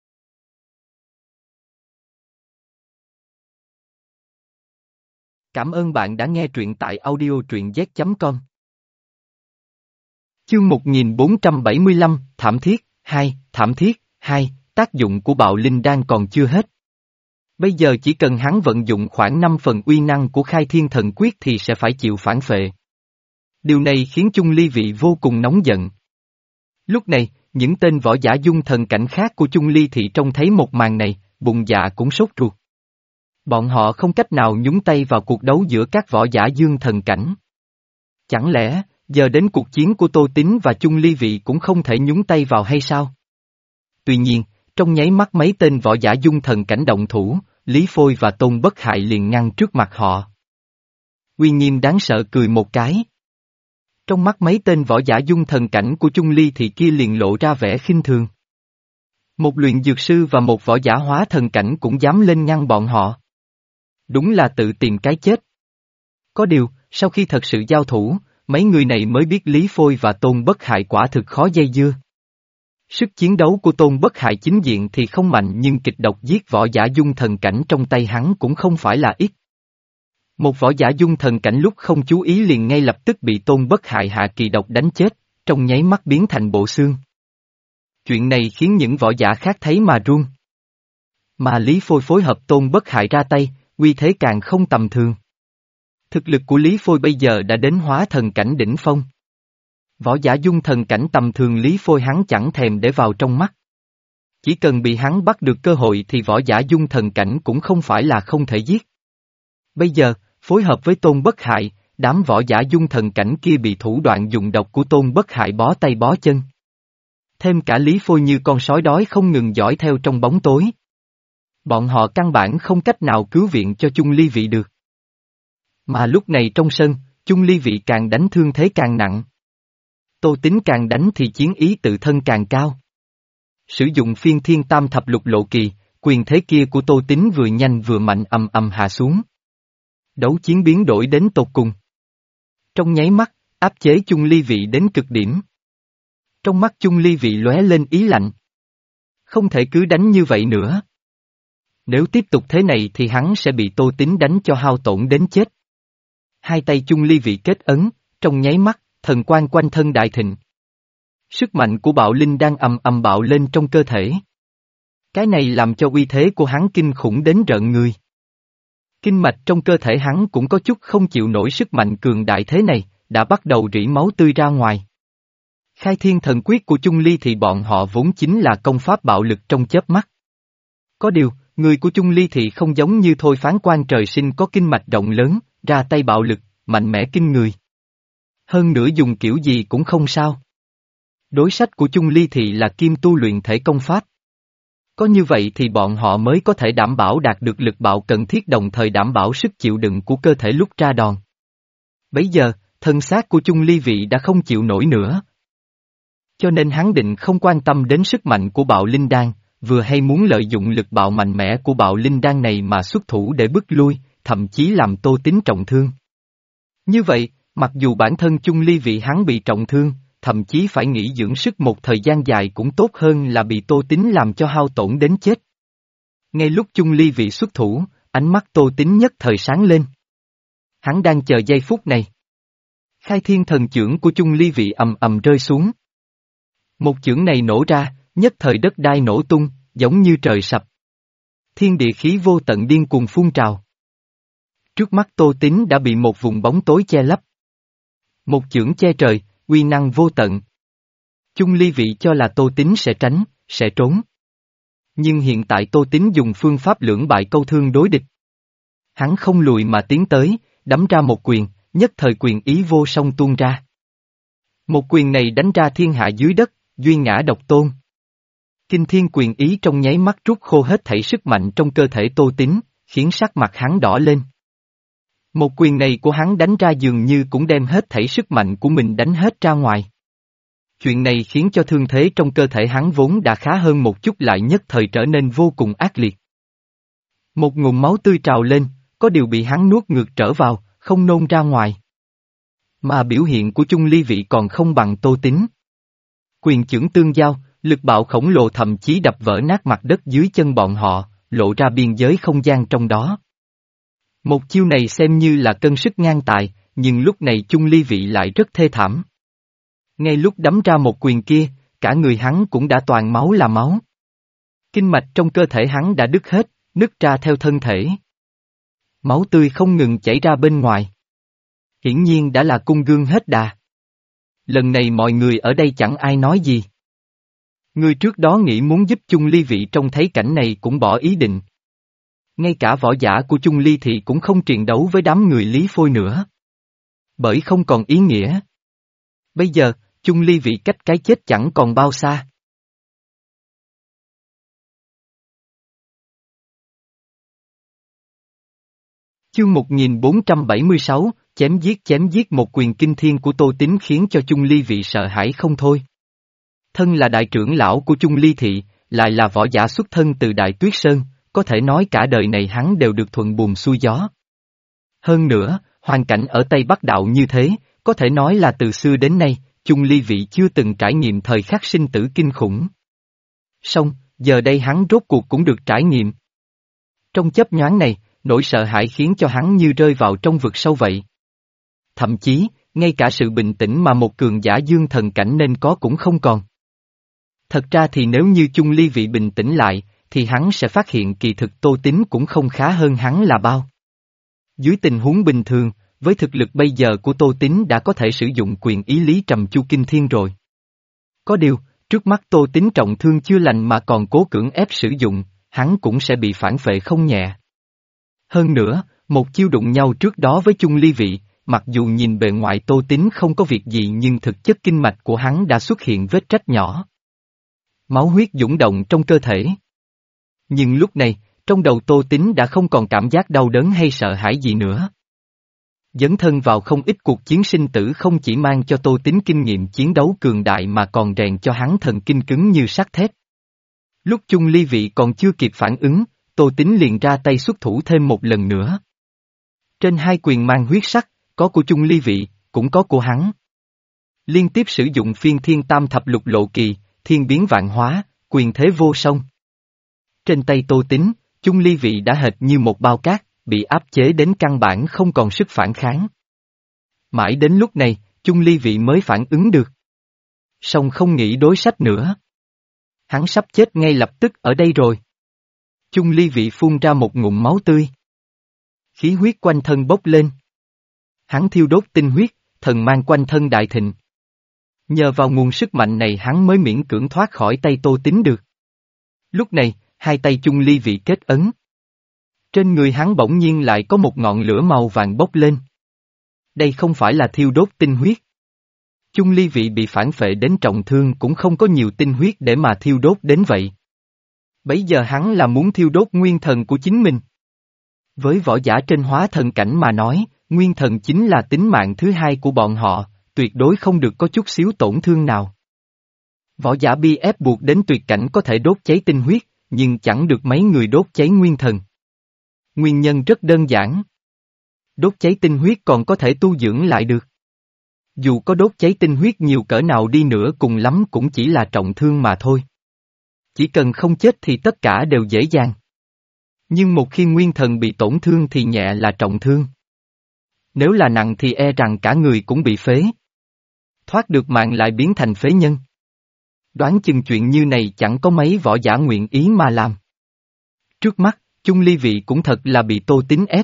Cảm ơn bạn đã nghe truyện tại audio truyện z chấm com. Chương một nghìn bốn trăm bảy mươi lăm, Thảm Thiết, hai, Thảm Thiết, hai, tác dụng của bạo linh đan còn chưa hết. Bây giờ chỉ cần hắn vận dụng khoảng năm phần uy năng của khai thiên thần quyết thì sẽ phải chịu phản phệ. Điều này khiến Chung Ly Vị vô cùng nóng giận. Lúc này, những tên võ giả dung thần cảnh khác của Chung Ly Thị trông thấy một màn này, bụng dạ cũng sốt ruột. Bọn họ không cách nào nhúng tay vào cuộc đấu giữa các võ giả dương thần cảnh. Chẳng lẽ, giờ đến cuộc chiến của Tô Tín và Chung Ly Vị cũng không thể nhúng tay vào hay sao? Tuy nhiên, trong nháy mắt mấy tên võ giả dung thần cảnh động thủ, Lý Phôi và Tôn Bất Hại liền ngăn trước mặt họ. Uy Nghiêm đáng sợ cười một cái. Trong mắt mấy tên võ giả dung thần cảnh của Chung Ly Thị kia liền lộ ra vẻ khinh thường. Một luyện dược sư và một võ giả hóa thần cảnh cũng dám lên ngăn bọn họ. Đúng là tự tìm cái chết. Có điều, sau khi thật sự giao thủ, mấy người này mới biết Lý Phôi và Tôn Bất Hại quả thực khó dây dưa. Sức chiến đấu của Tôn Bất Hại chính diện thì không mạnh nhưng kịch độc giết võ giả dung thần cảnh trong tay hắn cũng không phải là ít. Một võ giả dung thần cảnh lúc không chú ý liền ngay lập tức bị Tôn Bất Hại hạ kỳ độc đánh chết, trong nháy mắt biến thành bộ xương. Chuyện này khiến những võ giả khác thấy mà run. Mà Lý Phôi phối hợp Tôn Bất Hại ra tay, uy thế càng không tầm thường. Thực lực của Lý Phôi bây giờ đã đến hóa thần cảnh đỉnh phong. Võ giả dung thần cảnh tầm thường Lý Phôi hắn chẳng thèm để vào trong mắt. Chỉ cần bị hắn bắt được cơ hội thì võ giả dung thần cảnh cũng không phải là không thể giết. Bây giờ, phối hợp với Tôn Bất Hại, đám võ giả dung thần cảnh kia bị thủ đoạn dùng độc của Tôn Bất Hại bó tay bó chân. Thêm cả Lý Phôi như con sói đói không ngừng dõi theo trong bóng tối. Bọn họ căn bản không cách nào cứu viện cho Chung Ly Vị được. Mà lúc này trong sân, Chung Ly Vị càng đánh thương thế càng nặng. Tô Tín càng đánh thì chiến ý tự thân càng cao. Sử dụng phiên thiên tam thập lục lộ kỳ, quyền thế kia của Tô Tín vừa nhanh vừa mạnh ầm ầm hạ xuống. Đấu chiến biến đổi đến tột cùng. Trong nháy mắt, áp chế Chung Ly Vị đến cực điểm. Trong mắt Chung Ly Vị lóe lên ý lạnh. Không thể cứ đánh như vậy nữa. Nếu tiếp tục thế này thì hắn sẽ bị Tô Tín đánh cho hao tổn đến chết. Hai tay Chung Ly Vị kết ấn, trong nháy mắt, thần quang quanh thân đại thịnh. Sức mạnh của bạo linh đang ầm ầm bạo lên trong cơ thể. Cái này làm cho uy thế của hắn kinh khủng đến rợn người. Kinh mạch trong cơ thể hắn cũng có chút không chịu nổi sức mạnh cường đại thế này, đã bắt đầu rỉ máu tươi ra ngoài. Khai thiên thần quyết của Chung Ly thì bọn họ vốn chính là công pháp bạo lực trong chớp mắt. Có điều, người của Chung Ly thì không giống như Thôi Phán Quan trời sinh có kinh mạch rộng lớn, ra tay bạo lực, mạnh mẽ kinh người. Hơn nữa dùng kiểu gì cũng không sao. Đối sách của Chung Ly thì là kim tu luyện thể công pháp. Có như vậy thì bọn họ mới có thể đảm bảo đạt được lực bạo cần thiết đồng thời đảm bảo sức chịu đựng của cơ thể lúc ra đòn. Bấy giờ, thân xác của Chung Ly Vị đã không chịu nổi nữa. Cho nên hắn định không quan tâm đến sức mạnh của bạo linh đan, vừa hay muốn lợi dụng lực bạo mạnh mẽ của bạo linh đan này mà xuất thủ để bức lui, thậm chí làm Tô Tín trọng thương. Như vậy, mặc dù bản thân chung ly vị hắn bị trọng thương, thậm chí phải nghỉ dưỡng sức một thời gian dài cũng tốt hơn là bị Tô Tín làm cho hao tổn đến chết. Ngay lúc chung ly vị xuất thủ, ánh mắt Tô Tín nhất thời sáng lên. Hắn đang chờ giây phút này. Khai thiên thần chưởng của chung ly vị ầm ầm rơi xuống. Một chưởng này nổ ra, nhất thời đất đai nổ tung, giống như trời sập. Thiên địa khí vô tận điên cuồng phun trào. Trước mắt Tô Tín đã bị một vùng bóng tối che lấp. Một chưởng che trời, uy năng vô tận. Chung ly vị cho là Tô Tín sẽ tránh, sẽ trốn. Nhưng hiện tại Tô Tín dùng phương pháp lưỡng bại câu thương đối địch. Hắn không lùi mà tiến tới, đấm ra một quyền, nhất thời quyền ý vô song tuôn ra. Một quyền này đánh ra thiên hạ dưới đất, duy ngã độc tôn. Kinh thiên quyền ý trong nháy mắt rút khô hết thảy sức mạnh trong cơ thể Tô Tín, khiến sắc mặt hắn đỏ lên. Một quyền này của hắn đánh ra dường như cũng đem hết thảy sức mạnh của mình đánh hết ra ngoài. Chuyện này khiến cho thương thế trong cơ thể hắn vốn đã khá hơn một chút lại nhất thời trở nên vô cùng ác liệt. Một ngụm máu tươi trào lên, có điều bị hắn nuốt ngược trở vào, không nôn ra ngoài. Mà biểu hiện của chung ly vị còn không bằng Tô Tín. Quyền chưởng tương giao, lực bạo khổng lồ thậm chí đập vỡ nát mặt đất dưới chân bọn họ, lộ ra biên giới không gian trong đó. Một chiêu này xem như là cân sức ngang tài, nhưng lúc này chung ly vị lại rất thê thảm. Ngay lúc đấm ra một quyền kia, cả người hắn cũng đã toàn máu là máu. Kinh mạch trong cơ thể hắn đã đứt hết, nứt ra theo thân thể. Máu tươi không ngừng chảy ra bên ngoài. Hiển nhiên đã là cung gương hết đà. Lần này mọi người ở đây chẳng ai nói gì. Người trước đó nghĩ muốn giúp chung ly vị trông thấy cảnh này cũng bỏ ý định. Ngay cả võ giả của chung ly thì cũng không triền đấu với đám người Lý Phôi nữa. Bởi không còn ý nghĩa. Bây giờ, chung ly vị cách cái chết chẳng còn bao xa. Chương một nghìn bốn trăm bảy mươi sáu, chém giết chém giết một quyền kinh thiên của Tô Tín khiến cho chung ly vị sợ hãi không thôi. Thân là đại trưởng lão của chung ly thị, lại là võ giả xuất thân từ Đại Tuyết Sơn, có thể nói cả đời này hắn đều được thuận buồm xuôi gió. Hơn nữa, hoàn cảnh ở Tây Bắc Đạo như thế, có thể nói là từ xưa đến nay, chung ly vị chưa từng trải nghiệm thời khắc sinh tử kinh khủng. Song, giờ đây hắn rốt cuộc cũng được trải nghiệm. Trong chớp nhoáng này, nỗi sợ hãi khiến cho hắn như rơi vào trong vực sâu vậy. Thậm chí, ngay cả sự bình tĩnh mà một cường giả dương thần cảnh nên có cũng không còn. Thật ra thì nếu như chung ly vị bình tĩnh lại, thì hắn sẽ phát hiện kỳ thực Tô Tín cũng không khá hơn hắn là bao. Dưới tình huống bình thường, với thực lực bây giờ của Tô Tín đã có thể sử dụng quyền ý lý trầm chu kinh thiên rồi. Có điều, trước mắt Tô Tín trọng thương chưa lành mà còn cố cưỡng ép sử dụng, hắn cũng sẽ bị phản phệ không nhẹ. Hơn nữa, một chiêu đụng nhau trước đó với chung ly vị, mặc dù nhìn bề ngoài Tô Tín không có việc gì nhưng thực chất kinh mạch của hắn đã xuất hiện vết rách nhỏ. Máu huyết dũng động trong cơ thể. Nhưng lúc này, trong đầu Tô Tín đã không còn cảm giác đau đớn hay sợ hãi gì nữa. Dấn thân vào không ít cuộc chiến sinh tử không chỉ mang cho Tô Tín kinh nghiệm chiến đấu cường đại mà còn rèn cho hắn thần kinh cứng như sắt thép. Lúc chung ly vị còn chưa kịp phản ứng, Tô Tín liền ra tay xuất thủ thêm một lần nữa. Trên hai quyền mang huyết sắc, có của chung ly vị, cũng có của hắn. Liên tiếp sử dụng phiên thiên tam thập lục lộ kỳ, thiên biến vạn hóa, quyền thế vô song. Trên tay Tô Tín, chung ly vị đã hệt như một bao cát, bị áp chế đến căn bản không còn sức phản kháng. Mãi đến lúc này, chung ly vị mới phản ứng được. Song không nghĩ đối sách nữa. Hắn sắp chết ngay lập tức ở đây rồi. Chung ly vị phun ra một ngụm máu tươi. Khí huyết quanh thân bốc lên. Hắn thiêu đốt tinh huyết, thần mang quanh thân đại thịnh. Nhờ vào nguồn sức mạnh này hắn mới miễn cưỡng thoát khỏi tay Tô Tín được. Lúc này, hai tay chung ly vị kết ấn. Trên người hắn bỗng nhiên lại có một ngọn lửa màu vàng bốc lên. Đây không phải là thiêu đốt tinh huyết. Chung ly vị bị phản phệ đến trọng thương cũng không có nhiều tinh huyết để mà thiêu đốt đến vậy. Bấy giờ hắn là muốn thiêu đốt nguyên thần của chính mình. Với võ giả trên hóa thần cảnh mà nói, nguyên thần chính là tính mạng thứ hai của bọn họ, tuyệt đối không được có chút xíu tổn thương nào. Võ giả bi ép buộc đến tuyệt cảnh có thể đốt cháy tinh huyết, nhưng chẳng được mấy người đốt cháy nguyên thần. Nguyên nhân rất đơn giản. Đốt cháy tinh huyết còn có thể tu dưỡng lại được. Dù có đốt cháy tinh huyết nhiều cỡ nào đi nữa cùng lắm cũng chỉ là trọng thương mà thôi. Chỉ cần không chết thì tất cả đều dễ dàng. Nhưng một khi nguyên thần bị tổn thương thì nhẹ là trọng thương. Nếu là nặng thì e rằng cả người cũng bị phế. Thoát được mạng lại biến thành phế nhân. Đoán chừng chuyện như này chẳng có mấy võ giả nguyện ý mà làm. Trước mắt, chung ly vị cũng thật là bị Tô Tín ép.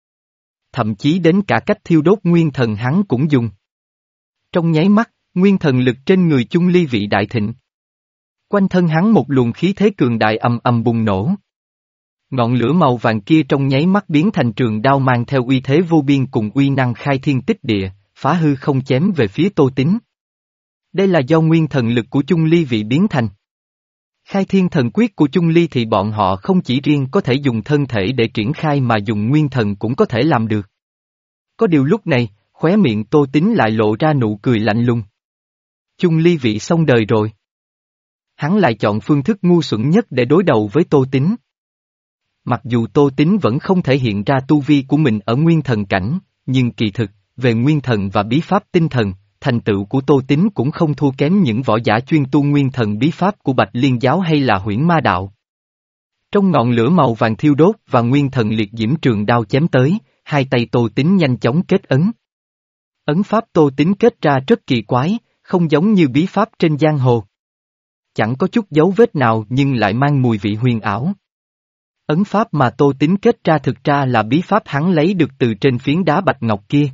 Thậm chí đến cả cách thiêu đốt nguyên thần hắn cũng dùng. Trong nháy mắt, nguyên thần lực trên người chung ly vị đại thịnh. Quanh thân hắn một luồng khí thế cường đại ầm ầm bùng nổ. Ngọn lửa màu vàng kia trong nháy mắt biến thành trường đao mang theo uy thế vô biên cùng uy năng khai thiên tích địa, phá hư không chém về phía Tô Tín. Đây là do nguyên thần lực của chung ly vị biến thành. Khai thiên thần quyết của chung ly thì bọn họ không chỉ riêng có thể dùng thân thể để triển khai mà dùng nguyên thần cũng có thể làm được. Có điều lúc này, khóe miệng Tô Tín lại lộ ra nụ cười lạnh lùng. Chung ly vị xong đời rồi. Hắn lại chọn phương thức ngu xuẩn nhất để đối đầu với Tô Tín. Mặc dù Tô Tín vẫn không thể hiện ra tu vi của mình ở nguyên thần cảnh, nhưng kỳ thực, về nguyên thần và bí pháp tinh thần, thành tựu của Tô Tín cũng không thua kém những võ giả chuyên tu nguyên thần bí pháp của Bạch Liên giáo hay là Huyễn Ma đạo. Trong ngọn lửa màu vàng thiêu đốt và nguyên thần liệt diễm trường đao chém tới, hai tay Tô Tín nhanh chóng kết ấn. Ấn pháp Tô Tín kết ra rất kỳ quái, không giống như bí pháp trên giang hồ. Chẳng có chút dấu vết nào nhưng lại mang mùi vị huyền ảo. Ấn pháp mà Tô Tín kết ra thực ra là bí pháp hắn lấy được từ trên phiến đá bạch ngọc kia.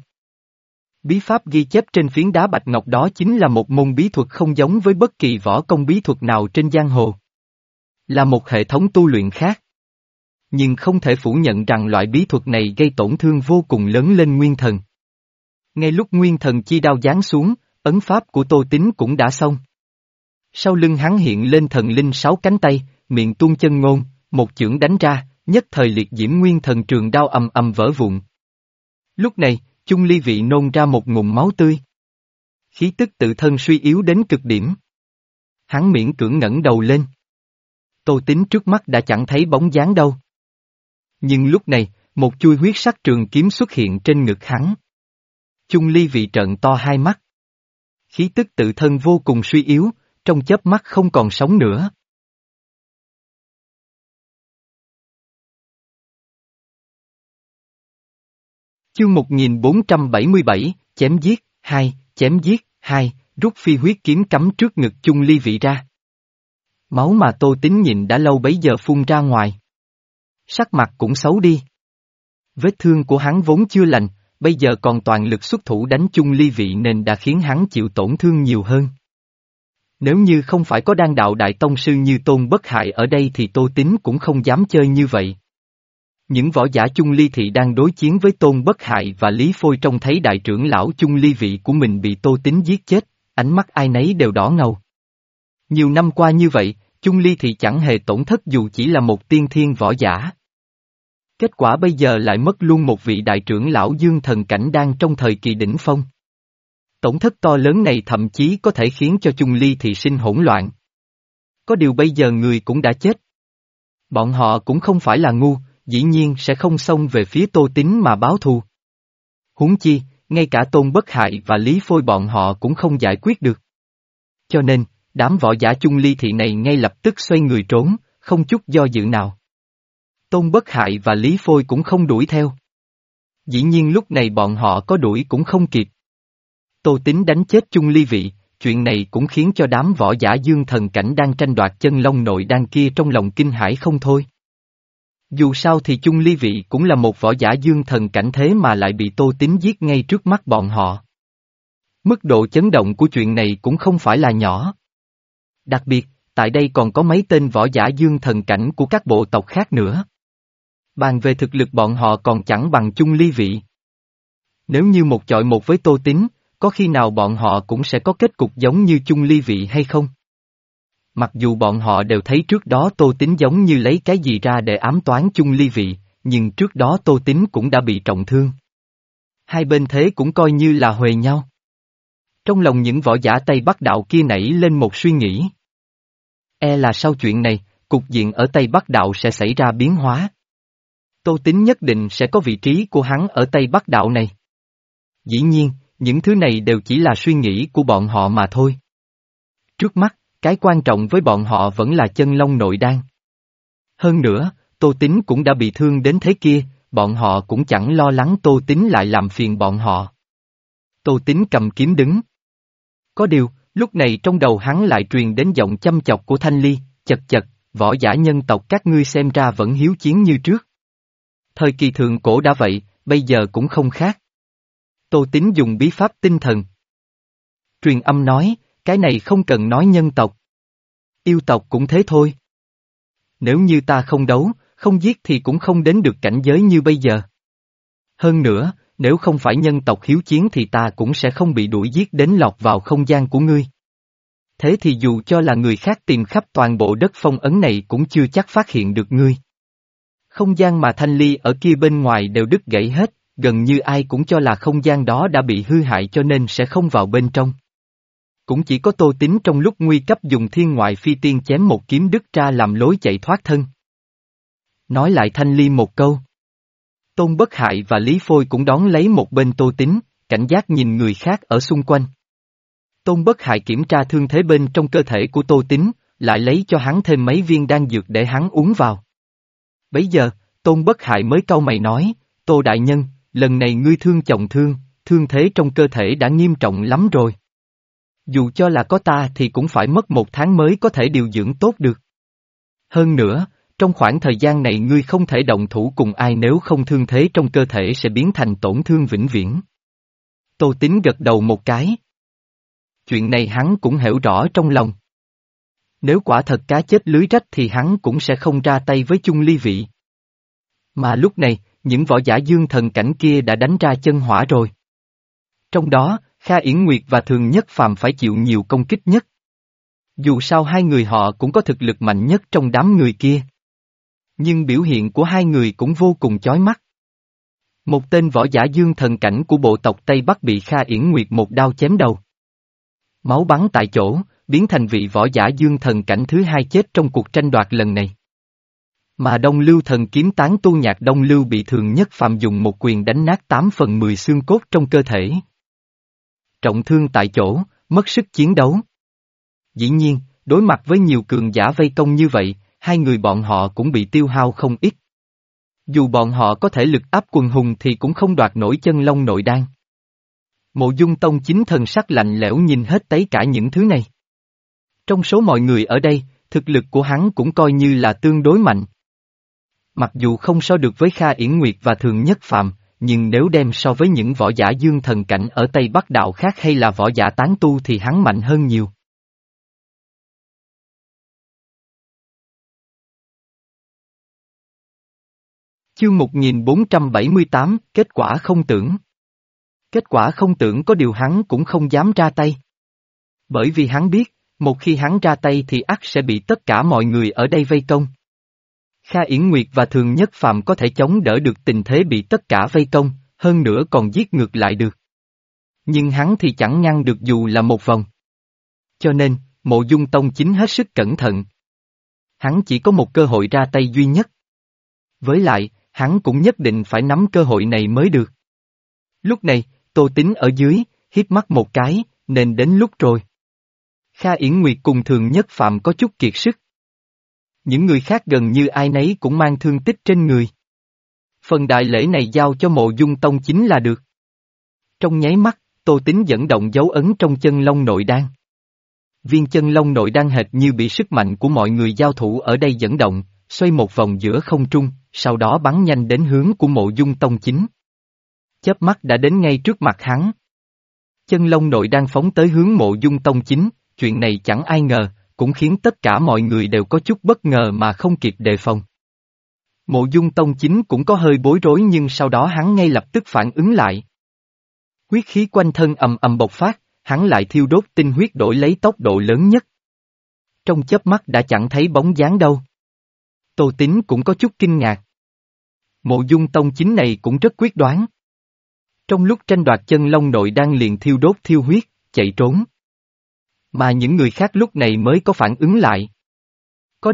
Bí pháp ghi chép trên phiến đá bạch ngọc đó chính là một môn bí thuật không giống với bất kỳ võ công bí thuật nào trên giang hồ. Là một hệ thống tu luyện khác. Nhưng không thể phủ nhận rằng loại bí thuật này gây tổn thương vô cùng lớn lên nguyên thần. Ngay lúc nguyên thần chi đao giáng xuống, ấn pháp của Tô Tín cũng đã xong. Sau lưng hắn hiện lên thần linh sáu cánh tay, miệng tuôn chân ngôn, một chưởng đánh ra, nhất thời liệt diễm nguyên thần trường đao ầm ầm vỡ vụn. Lúc này, chung ly vị nôn ra một ngụm máu tươi. Khí tức tự thân suy yếu đến cực điểm. Hắn miễn cưỡng ngẩng đầu lên. Tô Tín trước mắt đã chẳng thấy bóng dáng đâu. Nhưng lúc này, một chuôi huyết sắc trường kiếm xuất hiện trên ngực hắn. Chung ly vị trợn to hai mắt. Khí tức tự thân vô cùng suy yếu, trong chớp mắt không còn sống nữa. Chương một nghìn bốn trăm bảy mươi bảy, chém giết, hai, chém giết, hai, rút phi huyết kiếm cắm trước ngực chung ly vị ra. Máu mà Tô Tín nhìn đã lâu bấy giờ phun ra ngoài. Sắc mặt cũng xấu đi. Vết thương của hắn vốn chưa lành, bây giờ còn toàn lực xuất thủ đánh chung ly vị nên đã khiến hắn chịu tổn thương nhiều hơn. Nếu như không phải có đan đạo đại tông sư như Tôn Bất Hại ở đây thì Tô Tín cũng không dám chơi như vậy. Những võ giả chung ly thị đang đối chiến với Tôn Bất Hại và Lý Phôi trông thấy đại trưởng lão chung ly vị của mình bị Tô Tín giết chết, ánh mắt ai nấy đều đỏ ngầu. Nhiều năm qua như vậy, chung ly thị chẳng hề tổn thất dù chỉ là một tiên thiên võ giả. Kết quả bây giờ lại mất luôn một vị đại trưởng lão dương thần cảnh đang trong thời kỳ đỉnh phong. Tổn thất to lớn này thậm chí có thể khiến cho chung ly thị sinh hỗn loạn. Có điều bây giờ người cũng đã chết. Bọn họ cũng không phải là ngu, dĩ nhiên sẽ không xông về phía Tô Tín mà báo thù. Huống chi, ngay cả Tôn Bất Hại và Lý Phôi bọn họ cũng không giải quyết được. Cho nên, đám võ giả chung ly thị này ngay lập tức xoay người trốn, không chút do dự nào. Tôn Bất Hại và Lý Phôi cũng không đuổi theo. Dĩ nhiên lúc này bọn họ có đuổi cũng không kịp. Tô Tín đánh chết chung ly vị, chuyện này cũng khiến cho đám võ giả dương thần cảnh đang tranh đoạt chân long nội đan kia trong lòng kinh hãi không thôi. Dù sao thì chung ly vị cũng là một võ giả dương thần cảnh thế mà lại bị Tô Tín giết ngay trước mắt bọn họ. Mức độ chấn động của chuyện này cũng không phải là nhỏ. Đặc biệt, tại đây còn có mấy tên võ giả dương thần cảnh của các bộ tộc khác nữa. Bàn về thực lực bọn họ còn chẳng bằng chung ly vị. Nếu như một chọi một với Tô Tín, có khi nào bọn họ cũng sẽ có kết cục giống như chung ly vị hay không? Mặc dù bọn họ đều thấy trước đó Tô Tín giống như lấy cái gì ra để ám toán chung ly vị, nhưng trước đó Tô Tín cũng đã bị trọng thương. Hai bên thế cũng coi như là huề nhau. Trong lòng những võ giả Tây Bắc đạo kia nảy lên một suy nghĩ. E là sau chuyện này, cục diện ở Tây Bắc Đạo sẽ xảy ra biến hóa. Tô Tín nhất định sẽ có vị trí của hắn ở Tây Bắc Đạo này. Dĩ nhiên, những thứ này đều chỉ là suy nghĩ của bọn họ mà thôi. Trước mắt, cái quan trọng với bọn họ vẫn là chân long nội đan. Hơn nữa, Tô Tín cũng đã bị thương đến thế kia, bọn họ cũng chẳng lo lắng Tô Tín lại làm phiền bọn họ. Tô Tín cầm kiếm đứng. Có điều, lúc này trong đầu hắn lại truyền đến giọng chăm chọc của Thanh Ly, chật chật, võ giả nhân tộc các ngươi xem ra vẫn hiếu chiến như trước. Thời kỳ thượng cổ đã vậy, bây giờ cũng không khác. Tô Tín dùng bí pháp tinh thần. Truyền âm nói, cái này không cần nói nhân tộc. Yêu tộc cũng thế thôi. Nếu như ta không đấu, không giết thì cũng không đến được cảnh giới như bây giờ. Hơn nữa, nếu không phải nhân tộc hiếu chiến thì ta cũng sẽ không bị đuổi giết đến lọt vào không gian của ngươi. Thế thì dù cho là người khác tìm khắp toàn bộ đất phong ấn này cũng chưa chắc phát hiện được ngươi. Không gian mà Thanh Ly ở kia bên ngoài đều đứt gãy hết, gần như ai cũng cho là không gian đó đã bị hư hại cho nên sẽ không vào bên trong. Cũng chỉ có Tô Tín trong lúc nguy cấp dùng thiên ngoại phi tiên chém một kiếm đứt ra làm lối chạy thoát thân. Nói lại Thanh Ly một câu. Tôn Bất Hại và Lý Phôi cũng đón lấy một bên Tô Tín, cảnh giác nhìn người khác ở xung quanh. Tôn Bất Hại kiểm tra thương thế bên trong cơ thể của Tô Tín, lại lấy cho hắn thêm mấy viên đan dược để hắn uống vào. Bấy giờ, Tôn Bất Hại mới cau mày nói, Tô Đại Nhân, lần này ngươi thương chồng thương, thương thế trong cơ thể đã nghiêm trọng lắm rồi. Dù cho là có ta thì cũng phải mất một tháng mới có thể điều dưỡng tốt được. Hơn nữa, trong khoảng thời gian này ngươi không thể động thủ cùng ai nếu không thương thế trong cơ thể sẽ biến thành tổn thương vĩnh viễn. Tô Tín gật đầu một cái. Chuyện này hắn cũng hiểu rõ trong lòng. Nếu quả thật cá chết lưới rách thì hắn cũng sẽ không ra tay với chung ly vị. Mà lúc này, những võ giả dương thần cảnh kia đã đánh ra chân hỏa rồi. Trong đó, Kha Yển Nguyệt và Thường Nhất Phàm phải chịu nhiều công kích nhất. Dù sao hai người họ cũng có thực lực mạnh nhất trong đám người kia. Nhưng biểu hiện của hai người cũng vô cùng chói mắt. Một tên võ giả dương thần cảnh của bộ tộc Tây Bắc bị Kha Yển Nguyệt một đao chém đầu. Máu bắn tại chỗ, biến thành vị võ giả dương thần cảnh thứ hai chết trong cuộc tranh đoạt lần này. Mà Đông Lưu thần kiếm tán tu Nhạc Đông Lưu bị Thường Nhất Phàm dùng một quyền đánh nát tám phần mười xương cốt trong cơ thể. Trọng thương tại chỗ, mất sức chiến đấu. Dĩ nhiên, đối mặt với nhiều cường giả vây công như vậy, hai người bọn họ cũng bị tiêu hao không ít. Dù bọn họ có thể lực áp quần hùng thì cũng không đoạt nổi chân long nội đan. Mộ Dung Tông chính thần sắc lạnh lẽo nhìn hết tất cả những thứ này. Trong số mọi người ở đây, thực lực của hắn cũng coi như là tương đối mạnh. Mặc dù không so được với Kha Yển Nguyệt và Thường Nhất Phàm, nhưng nếu đem so với những võ giả dương thần cảnh ở Tây Bắc Đạo khác hay là võ giả tán tu thì hắn mạnh hơn nhiều. Chương một nghìn bốn trăm bảy mươi tám, kết quả không tưởng. Kết quả không tưởng có điều hắn cũng không dám ra tay. Bởi vì hắn biết, một khi hắn ra tay thì ắt sẽ bị tất cả mọi người ở đây vây công. Kha Yển Nguyệt và Thường Nhất Phàm có thể chống đỡ được tình thế bị tất cả vây công, hơn nữa còn giết ngược lại được. Nhưng hắn thì chẳng ngăn được dù là một vòng. Cho nên, Mộ Dung Tông chính hết sức cẩn thận. Hắn chỉ có một cơ hội ra tay duy nhất. Với lại, hắn cũng nhất định phải nắm cơ hội này mới được. Lúc này, Tô Tín ở dưới, hiếp mắt một cái, nên đến lúc rồi. Kha Yển Nguyệt cùng Thường Nhất Phàm có chút kiệt sức. Những người khác gần như ai nấy cũng mang thương tích trên người. Phần đại lễ này giao cho Mộ Dung Tông chính là được. Trong nháy mắt, Tô Tín dẫn động dấu ấn trong chân long nội đan. Viên chân long nội đan hệt như bị sức mạnh của mọi người giao thủ ở đây dẫn động, xoay một vòng giữa không trung, sau đó bắn nhanh đến hướng của Mộ Dung Tông chính. Chớp mắt đã đến ngay trước mặt hắn. Chân long nội đan phóng tới hướng Mộ Dung Tông chính, chuyện này chẳng ai ngờ, cũng khiến tất cả mọi người đều có chút bất ngờ mà không kịp đề phòng. Mộ Dung Tông chính cũng có hơi bối rối nhưng sau đó hắn ngay lập tức phản ứng lại. Huyết khí quanh thân ầm ầm bộc phát, hắn lại thiêu đốt tinh huyết đổi lấy tốc độ lớn nhất. Trong chớp mắt đã chẳng thấy bóng dáng đâu. Tô Tín cũng có chút kinh ngạc. Mộ Dung Tông chính này cũng rất quyết đoán. Trong lúc tranh đoạt chân long nội đan liền thiêu đốt thiêu huyết, chạy trốn. Mà những người khác lúc này mới có phản ứng lại. Có điều,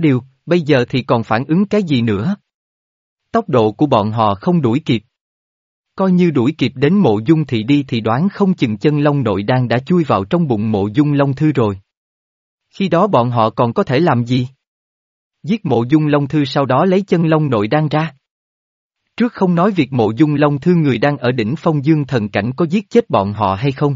bây giờ thì còn phản ứng cái gì nữa? Tốc độ của bọn họ không đuổi kịp. Coi như đuổi kịp đến Mộ Dung Thị đi thì đoán không chừng chân long nội đan đã chui vào trong bụng Mộ Dung Long Thư rồi. Khi đó bọn họ còn có thể làm gì? Giết Mộ Dung Long Thư sau đó lấy chân long nội đan ra. Trước không nói việc Mộ Dung Long Thư người đang ở đỉnh phong dương thần cảnh có giết chết bọn họ hay không.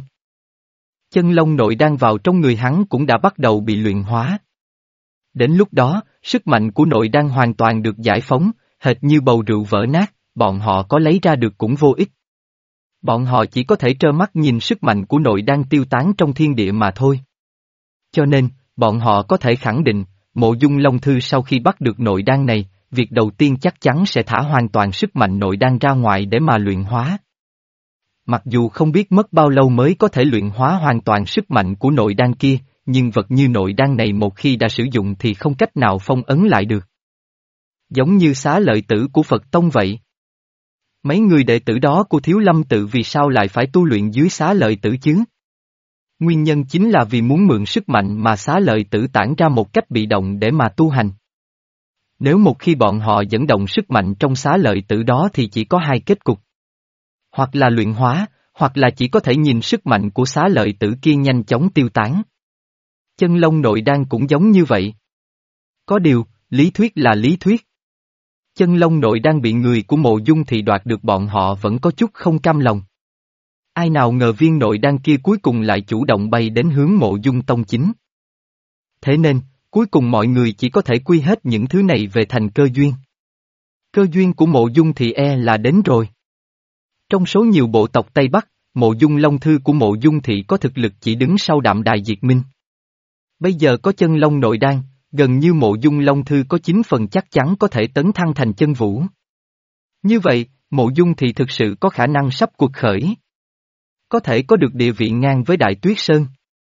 Chân long nội đan vào trong người hắn cũng đã bắt đầu bị luyện hóa. Đến lúc đó, sức mạnh của nội đan hoàn toàn được giải phóng, hệt như bầu rượu vỡ nát, bọn họ có lấy ra được cũng vô ích. Bọn họ chỉ có thể trơ mắt nhìn sức mạnh của nội đan tiêu tán trong thiên địa mà thôi. Cho nên, bọn họ có thể khẳng định, Mộ Dung Long Thư sau khi bắt được nội đan này, việc đầu tiên chắc chắn sẽ thả hoàn toàn sức mạnh nội đan ra ngoài để mà luyện hóa. Mặc dù không biết mất bao lâu mới có thể luyện hóa hoàn toàn sức mạnh của nội đan kia, nhưng vật như nội đan này một khi đã sử dụng thì không cách nào phong ấn lại được. Giống như Xá Lợi Tử của Phật Tông vậy. Mấy người đệ tử đó của Thiếu Lâm Tự vì sao lại phải tu luyện dưới Xá Lợi Tử chứ? Nguyên nhân chính là vì muốn mượn sức mạnh mà Xá Lợi Tử tản ra một cách bị động để mà tu hành. Nếu một khi bọn họ dẫn động sức mạnh trong Xá Lợi Tử đó thì chỉ có hai kết cục. Hoặc là luyện hóa, hoặc là chỉ có thể nhìn sức mạnh của Xá Lợi Tử kia nhanh chóng tiêu tán. Chân long nội đan cũng giống như vậy. Có điều, lý thuyết là lý thuyết. Chân long nội đan bị người của Mộ Dung Thị đoạt được bọn họ vẫn có chút không cam lòng. Ai nào ngờ viên nội đan kia cuối cùng lại chủ động bay đến hướng Mộ Dung Tông chính. Thế nên, cuối cùng mọi người chỉ có thể quy hết những thứ này về thành cơ duyên. Cơ duyên của Mộ Dung Thị e là đến rồi. Trong số nhiều bộ tộc Tây Bắc, Mộ Dung Long Thư của Mộ Dung Thị có thực lực chỉ đứng sau Đạm Đài Diệt Minh. Bây giờ có chân long nội đan, gần như Mộ Dung Long Thư có chín phần chắc chắn có thể tấn thăng thành chân vũ. Như vậy, Mộ Dung Thị thực sự có khả năng sắp cuộc khởi. Có thể có được địa vị ngang với Đại Tuyết Sơn.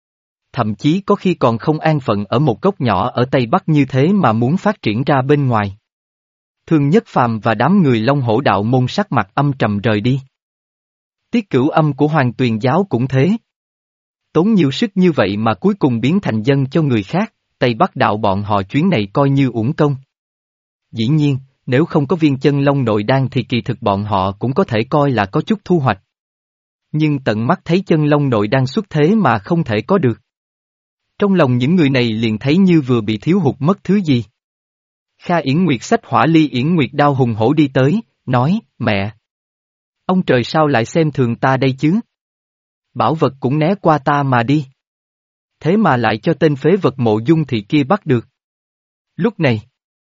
Thậm chí có khi còn không an phận ở một góc nhỏ ở Tây Bắc như thế mà muốn phát triển ra bên ngoài. Thương Nhất Phàm và đám người Long Hổ Đạo môn sắc mặt âm trầm rời đi. Tiết Cửu Âm của Hoàng Tuyền Giáo cũng thế. Tốn nhiều sức như vậy mà cuối cùng biến thành dân cho người khác, Tây Bắc đạo bọn họ chuyến này coi như uổng công. Dĩ nhiên, nếu không có viên chân long nội đan thì kỳ thực bọn họ cũng có thể coi là có chút thu hoạch. Nhưng tận mắt thấy chân long nội đan xuất thế mà không thể có được. Trong lòng những người này liền thấy như vừa bị thiếu hụt mất thứ gì. Kha Yển Nguyệt xách hỏa ly Yển Nguyệt đao hùng hổ đi tới, nói, mẹ. Ông trời sao lại xem thường ta đây chứ? Bảo vật cũng né qua ta mà đi. Thế mà lại cho tên phế vật Mộ Dung Thị kia bắt được. Lúc này,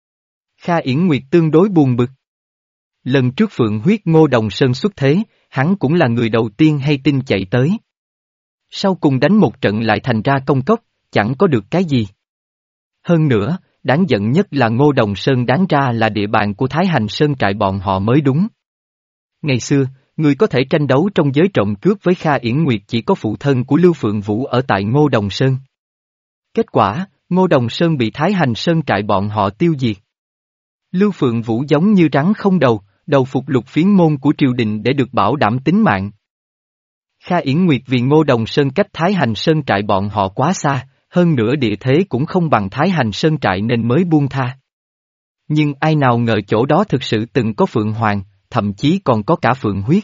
Kha Yển Nguyệt tương đối buồn bực. Lần trước Phượng huyết Ngô Đồng Sơn xuất thế, hắn cũng là người đầu tiên hay tin chạy tới. Sau cùng đánh một trận lại thành ra công cốc, chẳng có được cái gì. Hơn nữa, đáng giận nhất là Ngô Đồng Sơn đáng ra là địa bàn của Thái Hành Sơn trại bọn họ mới đúng. Ngày xưa, người có thể tranh đấu trong giới trộm cướp với Kha Yển Nguyệt chỉ có phụ thân của Lưu Phượng Vũ ở tại Ngô Đồng Sơn. Kết quả, Ngô Đồng Sơn bị Thái Hành Sơn trại bọn họ tiêu diệt. Lưu Phượng Vũ giống như rắn không đầu, đầu phục lục phiến môn của triều đình để được bảo đảm tính mạng. Kha Yển Nguyệt vì Ngô Đồng Sơn cách Thái Hành Sơn trại bọn họ quá xa, hơn nữa địa thế cũng không bằng Thái Hành Sơn trại nên mới buông tha. Nhưng ai nào ngờ chỗ đó thực sự từng có Phượng Hoàng, thậm chí còn có cả Phượng huyết.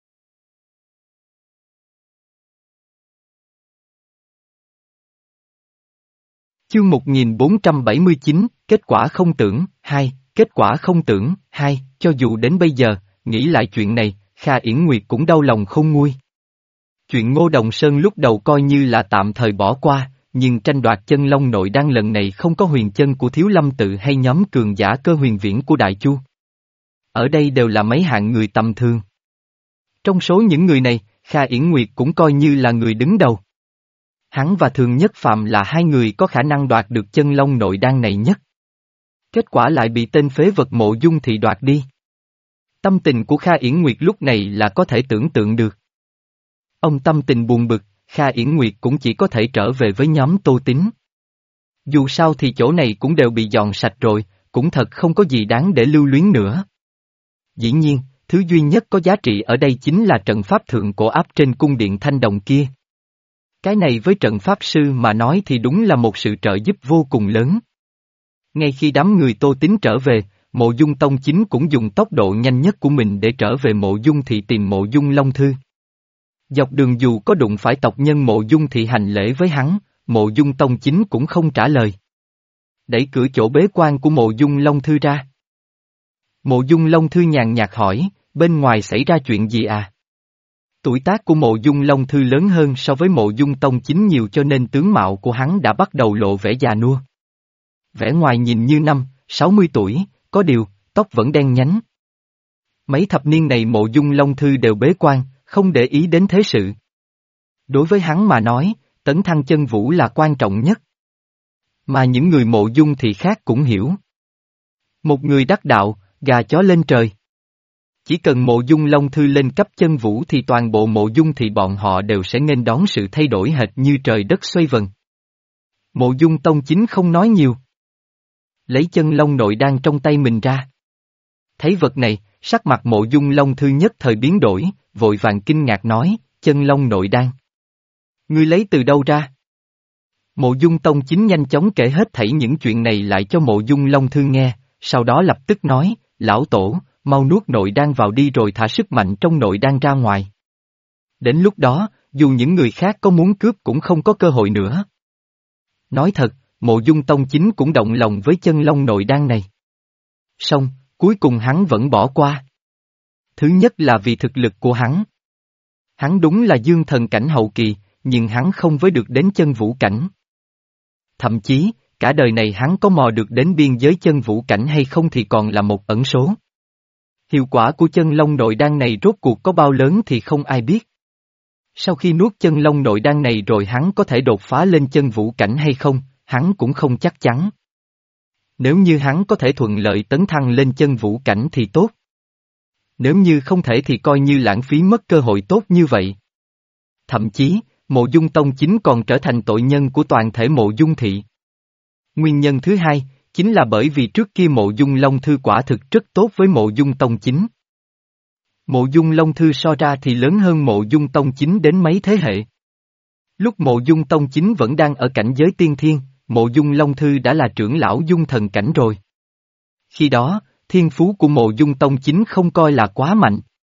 Chương một nghìn bốn trăm bảy mươi chín, kết quả không tưởng, hai, kết quả không tưởng, hai, cho dù đến bây giờ, nghĩ lại chuyện này, Kha Yển Nguyệt cũng đau lòng không nguôi. Chuyện Ngô Đồng Sơn lúc đầu coi như là tạm thời bỏ qua, nhưng tranh đoạt chân long nội đan lần này không có huyền chân của Thiếu Lâm Tự hay nhóm cường giả cơ huyền viễn của Đại Chu. Ở đây đều là mấy hạng người tầm thường. Trong số những người này, Kha Yển Nguyệt cũng coi như là người đứng đầu. Hắn và Thường Nhất Phàm là hai người có khả năng đoạt được chân long nội đan này nhất. Kết quả lại bị tên phế vật Mộ Dung Thị đoạt đi. Tâm tình của Kha Yển Nguyệt lúc này là có thể tưởng tượng được. Ông tâm tình buồn bực, Kha Yển Nguyệt cũng chỉ có thể trở về với nhóm Tô Tín. Dù sao thì chỗ này cũng đều bị dọn sạch rồi, cũng thật không có gì đáng để lưu luyến nữa. Dĩ nhiên, thứ duy nhất có giá trị ở đây chính là trận pháp thượng cổ áp trên cung điện Thanh Đồng kia. Cái này với trận pháp sư mà nói thì đúng là một sự trợ giúp vô cùng lớn. Ngay khi đám người Tô Tín trở về, Mộ Dung Tông Chính cũng dùng tốc độ nhanh nhất của mình để trở về Mộ Dung Thị tìm Mộ Dung Long Thư. Dọc đường dù có đụng phải tộc nhân Mộ Dung Thị hành lễ với hắn, Mộ Dung Tông Chính cũng không trả lời. Đẩy cửa chỗ bế quan của Mộ Dung Long Thư ra. Mộ Dung Long Thư nhàn nhạt hỏi, bên ngoài xảy ra chuyện gì à? Tuổi tác của Mộ Dung Long Thư lớn hơn so với Mộ Dung Tông Chính nhiều cho nên tướng mạo của hắn đã bắt đầu lộ vẻ già nua. Vẻ ngoài nhìn như năm, sáu mươi tuổi, có điều, tóc vẫn đen nhánh. Mấy thập niên này Mộ Dung Long Thư đều bế quan, không để ý đến thế sự. Đối với hắn mà nói, tấn thăng chân vũ là quan trọng nhất. Mà những người Mộ Dung thì khác cũng hiểu. Một người đắc đạo, gà chó lên trời. Chỉ cần Mộ Dung Long Thư lên cấp chân vũ thì toàn bộ Mộ Dung thì bọn họ đều sẽ nghênh đón sự thay đổi hệt như trời đất xoay vần. Mộ Dung Tông Chính không nói nhiều. Lấy chân long nội đan trong tay mình ra. Thấy vật này, sắc mặt Mộ Dung Long Thư nhất thời biến đổi, vội vàng kinh ngạc nói, chân long nội đan. Ngươi lấy từ đâu ra? Mộ Dung Tông Chính nhanh chóng kể hết thảy những chuyện này lại cho Mộ Dung Long Thư nghe, sau đó lập tức nói, lão tổ, mau nuốt nội đan vào đi rồi thả sức mạnh trong nội đan ra ngoài. Đến lúc đó, dù những người khác có muốn cướp cũng không có cơ hội nữa. Nói thật, Mộ Dung Tông Chính cũng động lòng với chân long nội đan này. Song, cuối cùng hắn vẫn bỏ qua. Thứ nhất là vì thực lực của hắn. Hắn đúng là dương thần cảnh hậu kỳ, nhưng hắn không với được đến chân vũ cảnh. Thậm chí, cả đời này hắn có mò được đến biên giới chân vũ cảnh hay không thì còn là một ẩn số. Hiệu quả của chân long nội đan này rốt cuộc có bao lớn thì không ai biết. Sau khi nuốt chân long nội đan này rồi hắn có thể đột phá lên chân vũ cảnh hay không, hắn cũng không chắc chắn. Nếu như hắn có thể thuận lợi tấn thăng lên chân vũ cảnh thì tốt. Nếu như không thể thì coi như lãng phí mất cơ hội tốt như vậy. Thậm chí, Mộ Dung Tông Chính còn trở thành tội nhân của toàn thể Mộ Dung Thị. Nguyên nhân thứ hai, chính là bởi vì trước kia Mộ Dung Long Thư quả thực rất tốt với Mộ Dung Tông Chính. Mộ Dung Long Thư so ra thì lớn hơn Mộ Dung Tông Chính đến mấy thế hệ. Lúc Mộ Dung Tông Chính vẫn đang ở cảnh giới tiên thiên, Mộ Dung Long Thư đã là trưởng lão dung thần cảnh rồi. Khi đó, thiên phú của Mộ Dung Tông Chính không coi là quá mạnh.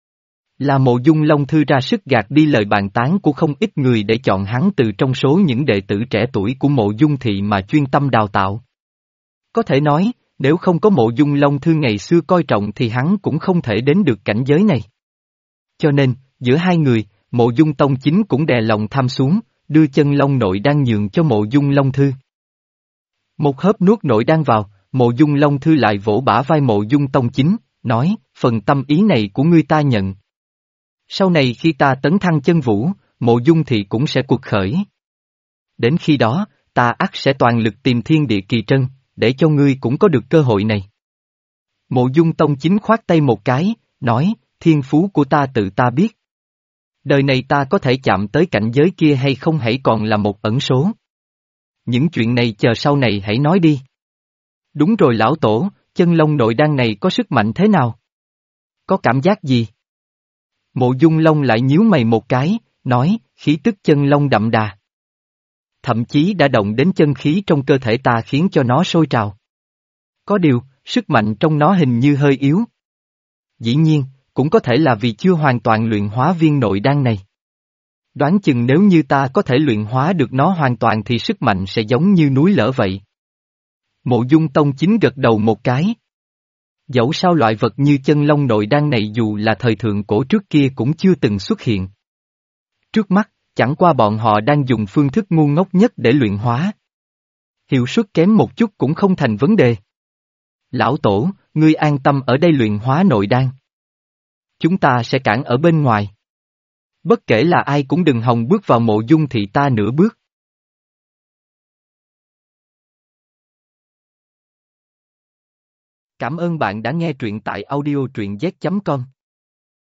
Là Mộ Dung Long Thư ra sức gạt đi lời bàn tán của không ít người để chọn hắn từ trong số những đệ tử trẻ tuổi của Mộ Dung Thị mà chuyên tâm đào tạo. Có thể nói, nếu không có Mộ Dung Long Thư ngày xưa coi trọng thì hắn cũng không thể đến được cảnh giới này. Cho nên, giữa hai người, Mộ Dung Tông Chính cũng đè lòng tham xuống, đưa chân long nội đan nhường cho Mộ Dung Long Thư. Một hớp nuốt nội đan vào, Mộ Dung Long Thư lại vỗ bả vai Mộ Dung Tông Chính, nói, phần tâm ý này của ngươi ta nhận. Sau này khi ta tấn thăng chân vũ, Mộ Dung Thị cũng sẽ cuộc khởi. Đến khi đó, ta ắt sẽ toàn lực tìm thiên địa kỳ trân, để cho ngươi cũng có được cơ hội này. Mộ Dung Tông Chính khoát tay một cái, nói, thiên phú của ta tự ta biết. Đời này ta có thể chạm tới cảnh giới kia hay không hãy còn là một ẩn số. Những chuyện này chờ sau này hãy nói đi. Đúng rồi lão tổ, chân long nội đan này có sức mạnh thế nào? Có cảm giác gì? Mộ Dung Long lại nhíu mày một cái, nói, khí tức chân long đậm đà. Thậm chí đã động đến chân khí trong cơ thể ta khiến cho nó sôi trào. Có điều, sức mạnh trong nó hình như hơi yếu. Dĩ nhiên, cũng có thể là vì chưa hoàn toàn luyện hóa viên nội đan này. Đoán chừng nếu như ta có thể luyện hóa được nó hoàn toàn thì sức mạnh sẽ giống như núi lở vậy. Mộ Dung Tông Chính gật đầu một cái. Dẫu sao loại vật như chân long nội đan này dù là thời thượng cổ trước kia cũng chưa từng xuất hiện. Trước mắt, chẳng qua bọn họ đang dùng phương thức ngu ngốc nhất để luyện hóa. Hiệu suất kém một chút cũng không thành vấn đề. Lão Tổ, ngươi an tâm ở đây luyện hóa nội đan. Chúng ta sẽ cản ở bên ngoài. Bất kể là ai cũng đừng hòng bước vào Mộ Dung Thị ta nửa bước. Cảm ơn bạn đã nghe truyện tại audio truyện z chấm com.